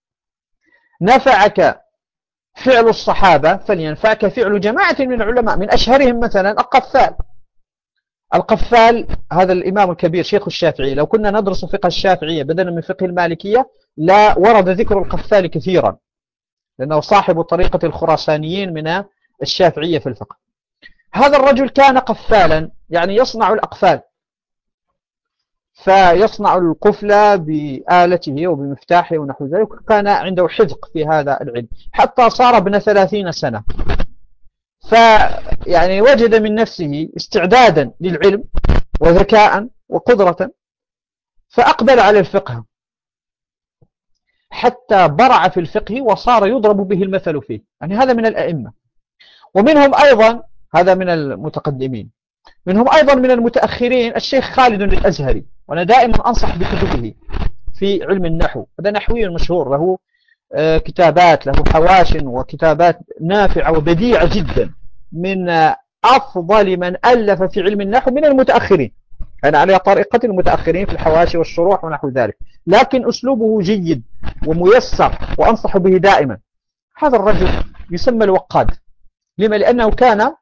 نفعك فعل الصحابة فلينفعك فعل جماعة من العلماء، من أشهرهم مثلا القفال. القفال هذا الإمام الكبير شيخ الشافعي، لو كنا ندرس فقه الشافعية بدلا من فقه المالكية لا ورد ذكر القفال كثيرا، لأنه صاحب طريقة الخراسانيين من الشافعية في الفقه. هذا الرجل كان قفالا، يعني يصنع الأقفال، فيصنع القفل بآلته وبمفتاحه ونحو ذلك. كان عنده حذق في هذا العلم حتى صار ابن ثلاثين سنة، فيعني وجد من نفسه استعدادا للعلم وذكاء وقدرة، فأقبل على الفقه حتى برع في الفقه وصار يضرب به المثل فيه. يعني هذا من الأئمة. ومنهم أيضا هذا من المتقدمين، منهم أيضا من المتأخرين الشيخ خالد الأزهري، وأنا دائما أنصح بكتبه في علم النحو. هذا نحوي مشهور له كتابات، له حواش وكتابات نافعة وبديعة جدا، من أفضل من ألف في علم النحو من المتأخرين، يعني على طريقة المتأخرين في الحواشي والشروح ونحو ذلك، لكن أسلوبه جيد وميسر وأنصح به دائما. هذا الرجل يسمى الوقاد. لما؟ لأنه كان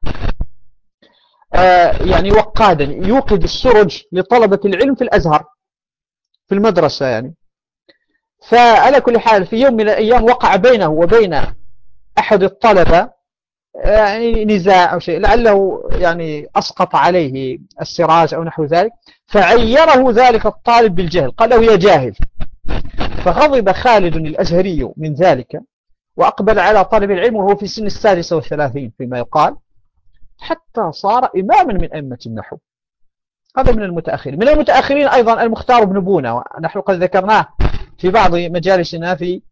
يعني وقادا يوقد السرج لطلبة العلم في الأزهر في المدرسة يعني. فعلى كل حال في يوم من الأيام وقع بينه وبين أحد الطلبة يعني نزاع أو شيء، لعله يعني أسقط عليه السراج أو نحو ذلك، فعيره ذلك الطالب بالجهل، قال له يا جاهل. فغضب خالد الأزهري من ذلك وأقبل على طالب العلم وهو في سن السادسة والثلاثين فيما يقال، حتى صار إماما من أئمة النحو. هذا من المتأخرين. من المتأخرين أيضا المختار بن بونة، ونحن قد ذكرناه في بعض مجالسنا في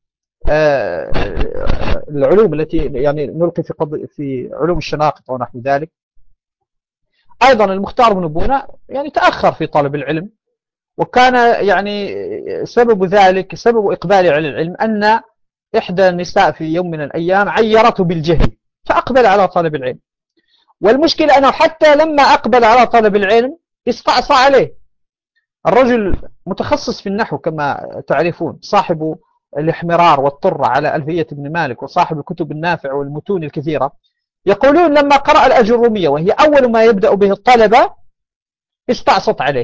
العلوم التي يعني نلقي في في علوم الشناقط ونحو ذلك. أيضا المختار بن بونة يعني تأخر في طلب العلم، وكان يعني سبب ذلك سبب إقباله على العلم أن إحدى النساء في يوم من الأيام عيرته بالجهل فأقبل على طلب العلم. والمشكلة أنه حتى لما أقبل على طلب العلم استعصى عليه. الرجل متخصص في النحو كما تعرفون، صاحب الاحمرار والطرة على ألفية ابن مالك، وصاحب الكتب النافع والمتون الكثيرة. يقولون لما قرأ الأجرومية وهي أول ما يبدأ به الطلبة استعصت عليه.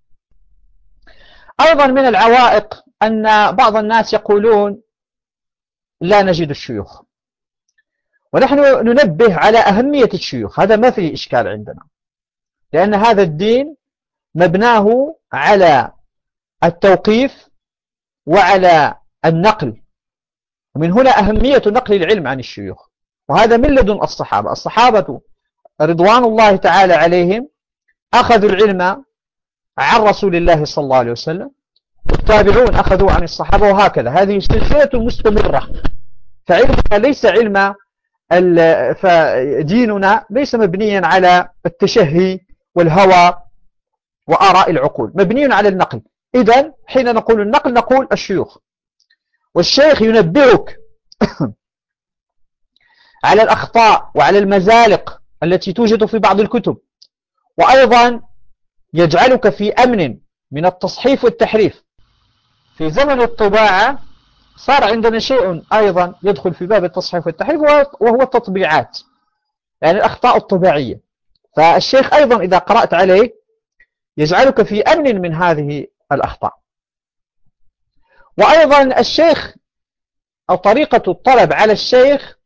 أيضا من العوائق أن بعض الناس يقولون لا نجد الشيوخ، ونحن ننبه على أهمية الشيوخ. هذا ما فيه إشكال عندنا، لأن هذا الدين مبناه على التوقيف وعلى النقل، ومن هنا أهمية نقل العلم عن الشيوخ. وهذا من لدن الصحابة. الصحابة رضوان الله تعالى عليهم أخذوا العلم عن رسول الله صلى الله عليه وسلم، والتابعون أخذوا عن الصحابة، وهكذا. هذه سلسلة مستمرة. فعلمنا ليس علم فديننا ليس مبنيا على التشهي والهوى وآراء العقول، مبني على النقل. إذن حين نقول النقل نقول الشيوخ، والشيخ ينبهك على الأخطاء وعلى المزالق التي توجد في بعض الكتب، وأيضا يجعلك في أمن من التصحيف والتحريف. في زمن الطباعة صار عندنا شيء أيضا يدخل في باب التصحيف والتحريف، وهو التطبيعات، يعني الأخطاء الطباعية. فالشيخ أيضا إذا قرأت عليه يجعلك في أمن من هذه الأخطاء. وأيضا الشيخ أو طريقة الطلب على الشيخ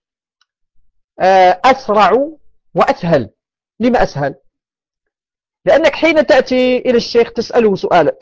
أسرع وأسهل. لما أسهل؟ لأنك حين تأتي إلى الشيخ تسأله سؤالا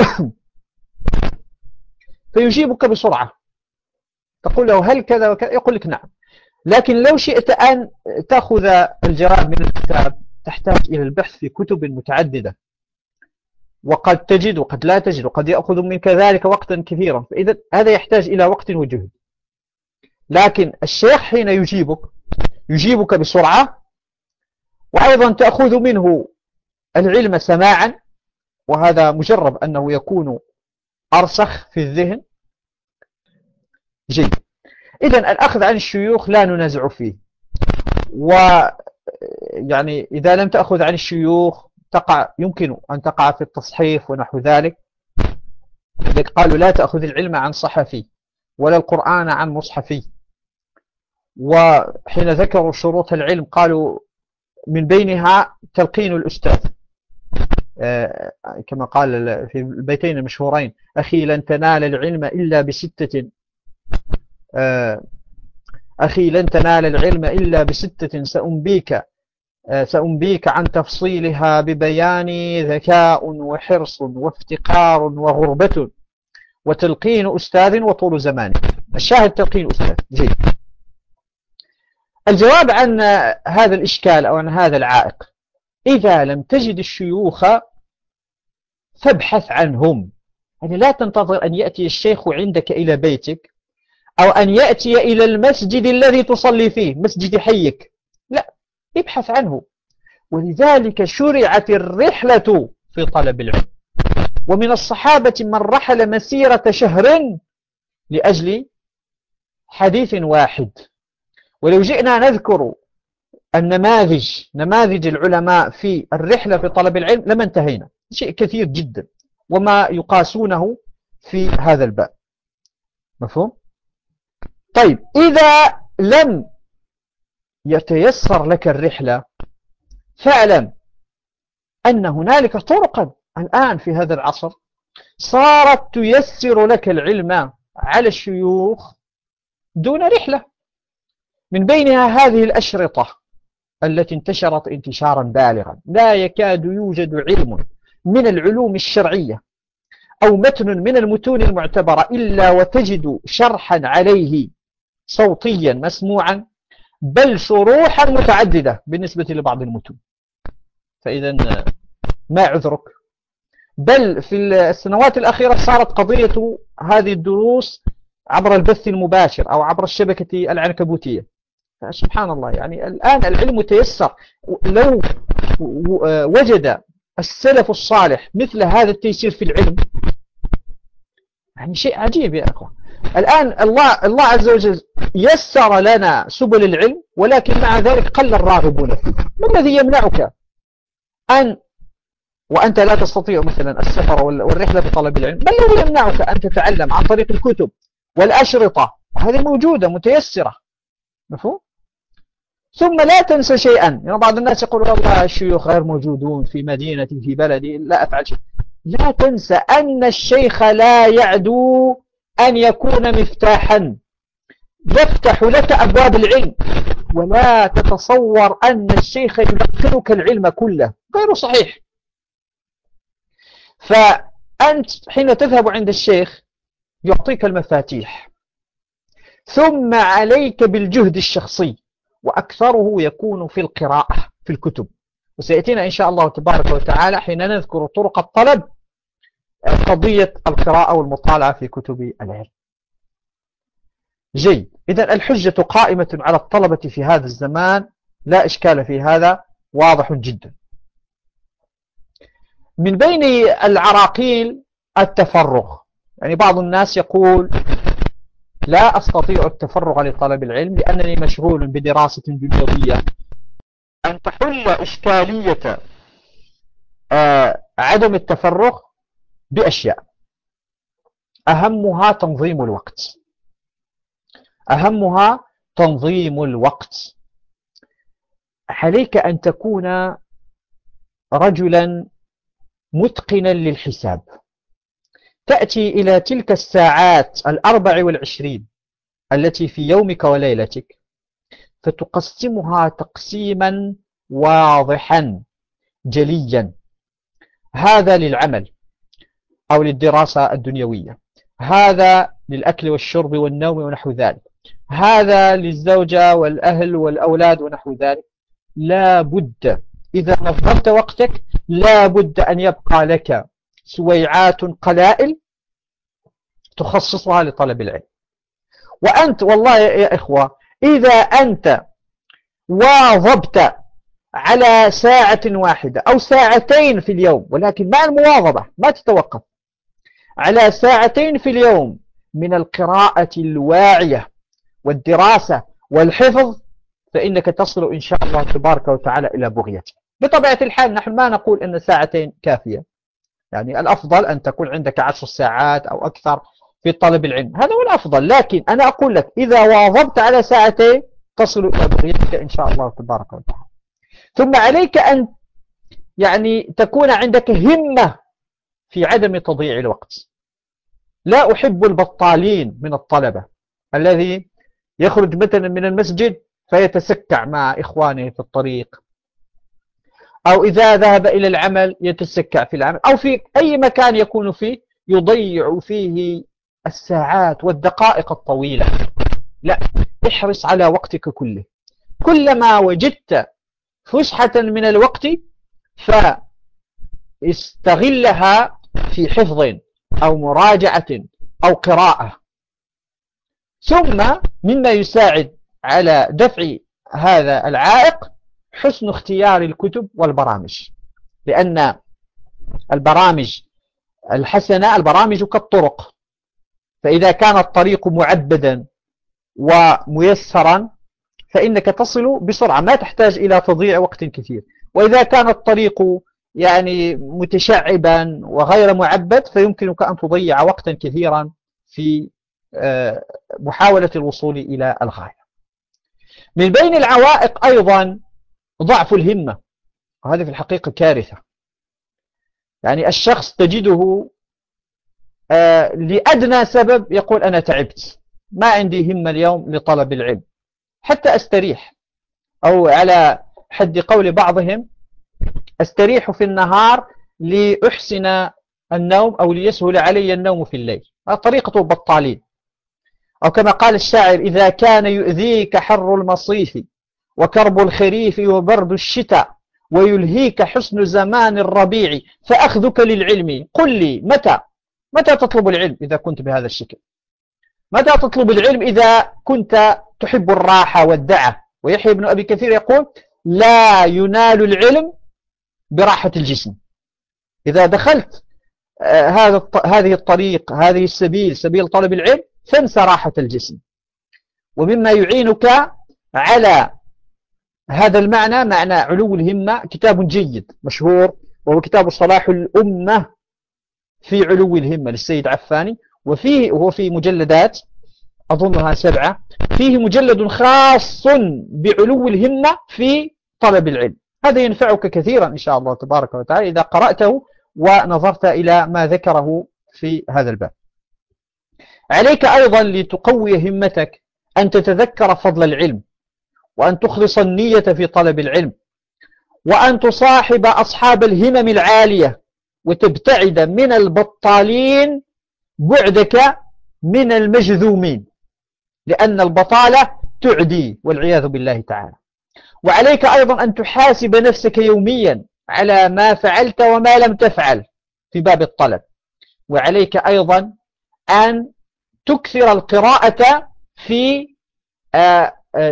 فيجيبك بسرعة، تقول له هل كذا وكذا، يقول لك نعم. لكن لو شئت أن تأخذ الجواب من الكتاب تحتاج إلى البحث في كتب متعددة، وقد تجد وقد لا تجد، وقد يأخذ منك ذلك وقتا كثيرا، فإذا هذا يحتاج إلى وقت وجهد. لكن الشيخ حين يجيبك يجيبك بسرعة، وأيضا تأخذ منه العلم سماعا، وهذا مجرب أنه يكون أرسخ في الذهن. جيد. إذن الأخذ عن الشيوخ لا ننازع فيه، ويعني إذا لم تأخذ عن الشيوخ تقع يمكن أن تقع في التصحيف ونحو ذلك. لذلك قالوا لا تأخذ العلم عن صحفي ولا القرآن عن مصحفي. وحين ذكروا شروط العلم قالوا من بينها تلقين الأستاذ، كما قال في البيتين المشهورين: أخي لن تنال العلم إلا بستة أخي لن تنال العلم إلا بستة سأنبيك سأنبيك عن تفصيلها ببيان: ذكاء وحرص وافتقار وغربة وتلقين أستاذ وطول زمان. الشاهد تلقين أستاذ. جيد. الجواب عن هذا الإشكال أو عن هذا العائق: إذا لم تجد الشيوخ فابحث عنهم. يعني لا تنتظر أن يأتي الشيخ عندك إلى بيتك، أو أن يأتي إلى المسجد الذي تصلي فيه، مسجد حيك، لا، ابحث عنه. ولذلك شرعت الرحلة في طلب العلم، ومن الصحابة من رحل مسيرة شهر لأجل حديث واحد. ولو جئنا نذكر النماذج نماذج العلماء في الرحلة في طلب العلم لما انتهينا، شيء كثير جدا، وما يقاسونه في هذا الباب. مفهوم؟ طيب، إذا لم يتيسر لك الرحلة فاعلم أن هنالك طرقا الآن في هذا العصر صارت تيسر لك العلم على الشيوخ دون رحلة. من بينها هذه الأشرطة التي انتشرت انتشارا بالغا، لا يكاد يوجد علم من العلوم الشرعية أو متن من المتون المعتبرة إلا وتجد شرحا عليه صوتيا مسموعا، بل شروحا متعددة بالنسبة لبعض المتون. فإذا ما عذرك؟ بل في السنوات الأخيرة صارت قضية هذه الدروس عبر البث المباشر أو عبر الشبكة العنكبوتية. سبحان الله، يعني الآن العلم تيسر. لو وجد السلف الصالح مثل هذا التيسير في العلم، يعني شيء عجيب يا أخوة. الآن الله الله عز وجل يسر لنا سبل العلم، ولكن مع ذلك قل الراغبون فيه. ما الذي يمنعك أن وأنت لا تستطيع مثلا السفر والرحلة في طلب العلم، ما الذي يمنعك أن تتعلم عن طريق الكتب والأشرطة؟ هذه موجودة متيسرة. مفهوم؟ ثم لا تنسى شيئا. يعني بعض الناس يقول والله الشيوخ غير موجودون في مدينتي في بلدي، لا أفعل شيء. لا تنسى أن الشيخ لا يعدو أن يكون مفتاحا يفتح لك أبواب العلم، ولا تتصور أن الشيخ يلقنك العلم كله، غير صحيح. فأنت حين تذهب عند الشيخ يعطيك المفاتيح، ثم عليك بالجهد الشخصي، وأكثره يكون في القراءة في الكتب. وسيأتينا إن شاء الله تبارك وتعالى حين نذكر طرق الطلب قضية القراءة والمطالعة في كتب العلم. جيد. إذن الحجة قائمة على الطلبة في هذا الزمان، لا إشكال في هذا، واضح جدا. من بين العراقيل التفرغ. يعني بعض الناس يقول لا أستطيع التفرغ لطلب العلم لأنني مشغول بدراسة دنيوية. أن تحل إشكالية آه عدم التفرغ بأشياء، أهمها تنظيم الوقت. أهمها تنظيم الوقت. عليك أن تكون رجلا متقنا للحساب. تأتي إلى تلك الساعات الأربع والعشرين التي في يومك وليلتك، فتقسمها تقسيما واضحا جليا. هذا للعمل أو للدراسة الدنيوية، هذا للأكل والشرب والنوم ونحو ذلك، هذا للزوجة والأهل والأولاد ونحو ذلك. لا بد إذا نظمت وقتك لا بد أن يبقى لك سويعات قلائل تخصصها لطلب العلم. وأنت والله يا إخوة إذا أنت واظبت على ساعة واحدة أو ساعتين في اليوم، ولكن مع المواظبة ما تتوقف، على ساعتين في اليوم من القراءة الواعية والدراسة والحفظ، فإنك تصل إن شاء الله تبارك وتعالى إلى بغيتك. بطبيعة الحال نحن ما نقول أن ساعتين كافية، يعني الأفضل أن تكون عندك عشر ساعات أو أكثر في طلب العلم، هذا هو الأفضل. لكن أنا أقول لك إذا واظبت على ساعتين تصل إلى بغيتك إن شاء الله تبارك وتعالى. ثم عليك أن يعني تكون عندك همة في عدم تضييع الوقت. لا أحب البطالين من الطلبة الذي يخرج مثلا من المسجد فيتسكع مع إخوانه في الطريق، أو إذا ذهب إلى العمل يتسكع في العمل، أو في أي مكان يكون فيه يضيع فيه الساعات والدقائق الطويلة. لا، احرص على وقتك كله. كلما وجدت فسحة من الوقت فاستغلها في حفظ أو مراجعة أو قراءة. ثم مما يساعد على دفع هذا العائق حسن اختيار الكتب والبرامج، لأن البرامج الحسنة البرامج كالطرق، فإذا كان الطريق معبدا وميسرا فإنك تصل بسرعة، ما تحتاج إلى تضييع وقت كثير. وإذا كان الطريق يعني متشعبا وغير معبد فيمكنك أن تضيع وقتا كثيرا في محاولة الوصول إلى الغاية. من بين العوائق أيضا ضعف الهمة، وهذا في الحقيقة كارثة. يعني الشخص تجده لأدنى سبب يقول أنا تعبت، ما عندي همة اليوم لطلب العلم حتى أستريح، أو على حد قول بعضهم أستريح في النهار لأحسن النوم أو ليسهل علي النوم في الليل. طريقة البطالين. أو كما قال الشاعر إذا كان يؤذيك حر المصيف وكرب الخريف وبرد الشتاء ويلهيك حسن زمان الربيع فأخذك للعلم قل لي متى متى تطلب العلم إذا كنت بهذا الشكل؟ متى تطلب العلم إذا كنت تحب الراحة والدعة؟ ويحيى بن أبي كثير يقول لا ينال العلم براحة الجسم. إذا دخلت هذا هذه الطريق هذه السبيل سبيل طلب العلم فانسى راحة الجسم. ومما يعينك على هذا المعنى معنى علو الهمة كتاب جيد مشهور، وهو كتاب صلاح الأمة في علو الهمة للسيد عفاني، وفيه وهو في مجلدات أظنها سبعة، فيه مجلد خاص بعلو الهمة في طلب العلم. هذا ينفعك كثيرا إن شاء الله تبارك وتعالى إذا قرأته ونظرت إلى ما ذكره في هذا الباب. عليك أيضا لتقوي همتك أن تتذكر فضل العلم، وأن تخلص النية في طلب العلم، وأن تصاحب أصحاب الهمم العالية، وتبتعد من البطالين بعدك من المجذومين، لأن البطالة تعدي والعياذ بالله تعالى. وعليك أيضا أن تحاسب نفسك يوميا على ما فعلت وما لم تفعل في باب الطلب. وعليك أيضا أن تكثر القراءة في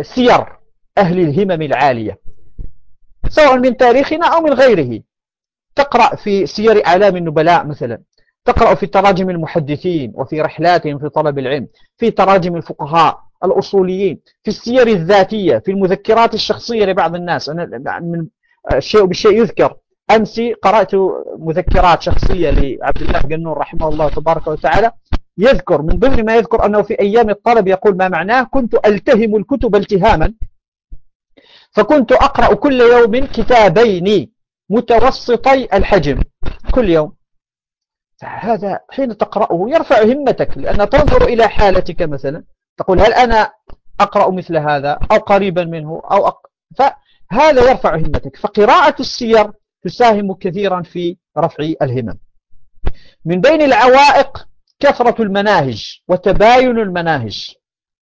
سير أهل الهمم العالية سواء من تاريخنا أو من غيره. تقرأ في سير أعلام النبلاء مثلا، تقرأ في تراجم المحدثين وفي رحلاتهم في طلب العلم، في تراجم الفقهاء الأصوليين، في السير الذاتية، في المذكرات الشخصية لبعض الناس. أنا من الشيء بالشيء يذكر، أمس قرأت مذكرات شخصية لعبد الله قنون رحمه الله تبارك وتعالى، يذكر من ضمن ما يذكر أنه في أيام الطلب يقول ما معناه: كنت ألتهم الكتب التهاما، فكنت أقرأ كل يوم كتابين متوسطي الحجم كل يوم. هذا حين تقرأه يرفع همتك، لأن تنظر إلى حالتك مثلا تقول هل أنا أقرأ مثل هذا أو قريبا منه أو أق... فهذا يرفع همتك. فقراءة السير تساهم كثيرا في رفع الهمم. من بين العوائق كثرة المناهج وتباين المناهج.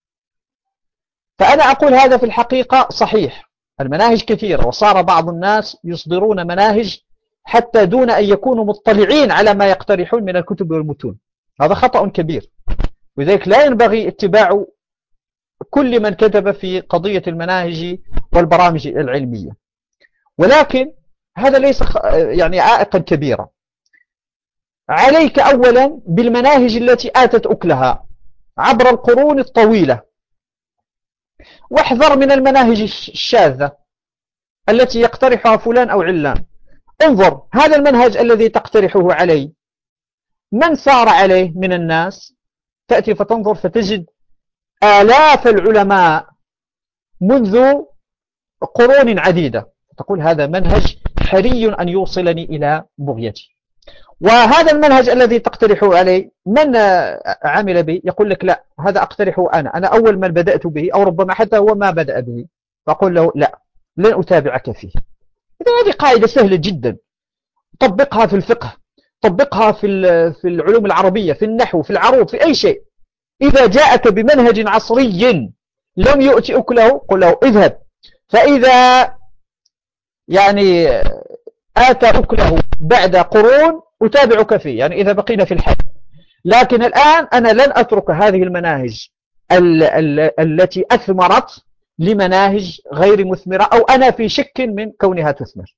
فأنا أقول هذا في الحقيقة صحيح، المناهج كثيرة، وصار بعض الناس يصدرون مناهج حتى دون أن يكونوا مطلعين على ما يقترحون من الكتب والمتون. هذا خطأ كبير، وذلك لا ينبغي اتباع كل من كتب في قضية المناهج والبرامج العلمية. ولكن هذا ليس يعني عائقا كبيرا. عليك أولا بالمناهج التي آتت أكلها عبر القرون الطويلة، واحذر من المناهج الشاذة التي يقترحها فلان أو علان. انظر هذا المنهج الذي تقترحه علي من سار عليه من الناس، تأتي فتنظر فتجد آلاف العلماء منذ قرون عديدة، تقول هذا منهج حري أن يوصلني إلى بغيتي. وهذا المنهج الذي تقترحه علي من عمل به؟ يقول لك لا، هذا أقترحه أنا أنا أول من بدأت به، أو ربما حتى هو ما بدأ به، فأقول له لا، لن أتابعك فيه. إذا هذه قاعدة سهلة جدا، طبقها في الفقه، طبقها في في العلوم العربية، في النحو، في العروض، في أي شيء. إذا جاءك بمنهج عصري لم يؤتي أكله قل له اذهب، فإذا يعني آتى أكله بعد قرون أتابعك فيه، يعني إذا بقينا في الحال. لكن الآن أنا لن أترك هذه المناهج ال ال التي أثمرت لمناهج غير مثمرة، أو أنا في شك من كونها تثمر.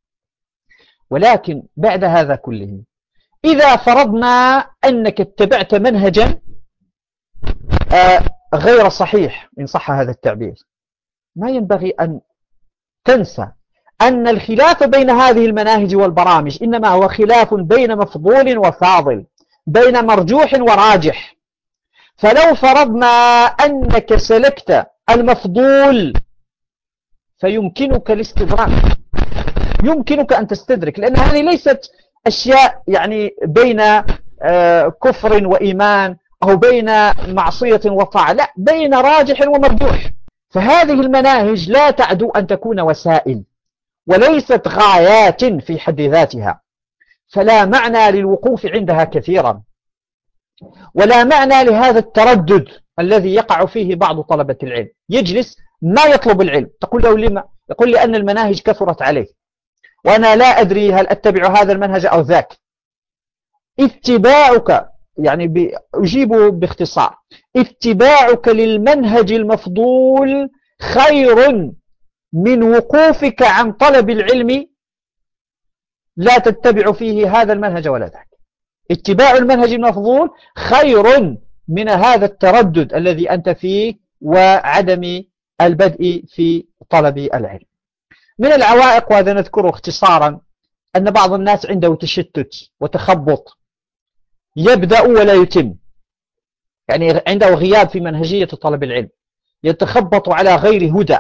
ولكن بعد هذا كله، إذا فرضنا أنك اتبعت منهجا غير صحيح إن صح هذا التعبير، ما ينبغي أن تنسى أن الخلاف بين هذه المناهج والبرامج إنما هو خلاف بين مفضول وفاضل، بين مرجوح وراجح. فلو فرضنا أنك سلكت المفضول فيمكنك الاستدراك، يمكنك أن تستدرك، لأن هذه ليست أشياء يعني بين كفر وإيمان أو بين معصية وطاعة، لا، بين راجح ومرجوح. فهذه المناهج لا تعدو أن تكون وسائل وليست غايات في حد ذاتها، فلا معنى للوقوف عندها كثيرا، ولا معنى لهذا التردد الذي يقع فيه بعض طلبة العلم. يجلس ما يطلب العلم، تقول له لما؟ يقول لي أن المناهج كثرت عليه وأنا لا أدري هل أتبع هذا المنهج أو ذاك. اتباعك، يعني أجيب باختصار، اتباعك للمنهج المفضول خير من وقوفك عن طلب العلم لا تتبع فيه هذا المنهج ولا ذاك. اتباع المنهج المفضول خير من هذا التردد الذي أنت فيه وعدم البدء في طلب العلم. من العوائق، وهذا نذكره اختصارا، أن بعض الناس عنده تشتت وتخبط، يبدأ ولا يتم، يعني عنده غياب في منهجية طلب العلم، يتخبط على غير هدى.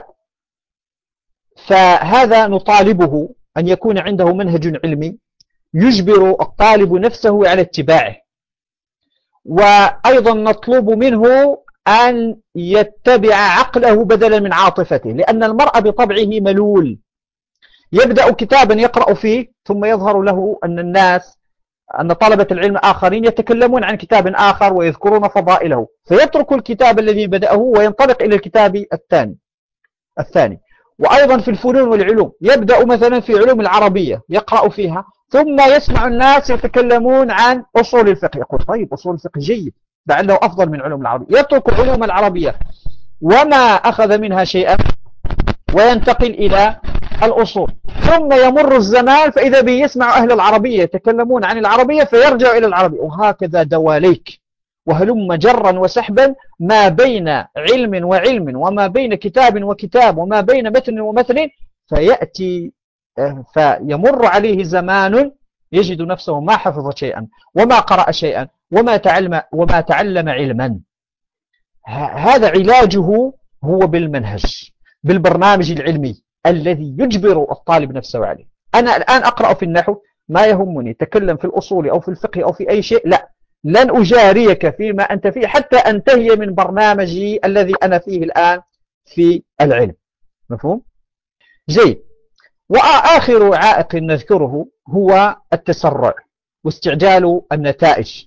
فهذا نطالبه أن يكون عنده منهج علمي يجبر الطالب نفسه على اتباعه، وأيضا نطلب منه أن يتبع عقله بدلا من عاطفته، لأن المرء بطبعه ملول، يبدأ كتابا يقرأ فيه ثم يظهر له أن الناس أن طلبة العلم آخرين يتكلمون عن كتاب آخر ويذكرون فضائله، فيترك الكتاب الذي بدأه وينطلق إلى الكتاب الثاني الثاني وأيضا في الفنون والعلوم، يبدأ مثلا في علوم العربية يقرأ فيها، ثم يسمع الناس يتكلمون عن أصول الفقه، يقول طيب أصول الفقه جيد لعله أفضل من علوم العربية، يترك علوم العربية وما أخذ منها شيئا وينتقل إلى الأصول، ثم يمر الزمان فإذا به يسمع أهل العربية يتكلمون عن العربية فيرجع إلى العربية، وهكذا دواليك وهلم جرا وسحبا ما بين علم وعلم وما بين كتاب وكتاب وما بين متن ومتن، فيأتي فيمر عليه زمان يجد نفسه ما حفظ شيئا وما قرأ شيئا وما تعلم, وما تعلم علما. هذا علاجه هو بالمنهج، بالبرنامج العلمي الذي يجبر الطالب نفسه عليه. أنا الآن أقرأ في النحو، ما يهمني تكلم في الأصول أو في الفقه أو في أي شيء، لا، لن أجاريك فيما أنت فيه حتى أنتهي من برنامجي الذي أنا فيه الآن في العلم. مفهوم؟ جيد. وآخر عائق نذكره هو التسرع واستعجال النتائج.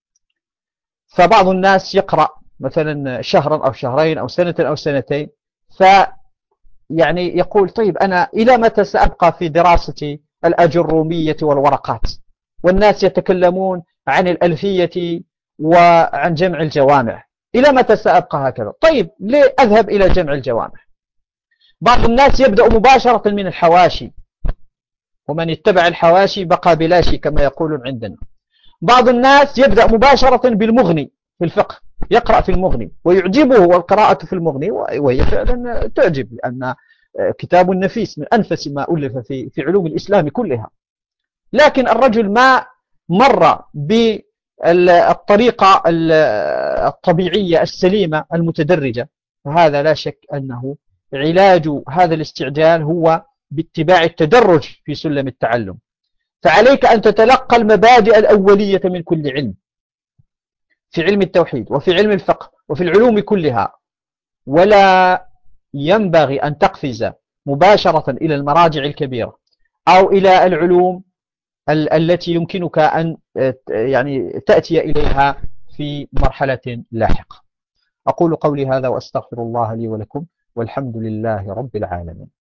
فبعض الناس يقرأ مثلا شهرا أو شهرين أو سنة أو سنتين، ف يعني يقول طيب أنا إلى متى سأبقى في دراسة الأجرومية والورقات، والناس يتكلمون عن الألفية وعن جمع الجوامع، إلى متى سأبقى هكذا؟ طيب ليه أذهب إلى جمع الجوامع؟ بعض الناس يبدأ مباشرة من الحواشي، ومن اتبع الحواشي بقى بلاشي كما يقولون عندنا. بعض الناس يبدأ مباشرة بالمغني في الفقه، يقرأ في المغني ويعجبه القراءة في المغني، وهي فعلا تعجب لأن كتاب نفيس من أنفس ما ألف في في علوم الإسلام كلها. لكن الرجل ما مر بالطريقة الطبيعية السليمة المتدرجة، فهذا لا شك أنه علاج هذا الاستعجال هو باتباع التدرج في سلم التعلم. فعليك أن تتلقى المبادئ الأولية من كل علم، في علم التوحيد وفي علم الفقه وفي العلوم كلها، ولا ينبغي أن تقفز مباشرة إلى المراجع الكبيرة أو إلى العلوم التي يمكنك أن يعني تأتي إليها في مرحلة لاحقة. أقول قولي هذا وأستغفر الله لي ولكم، والحمد لله رب العالمين.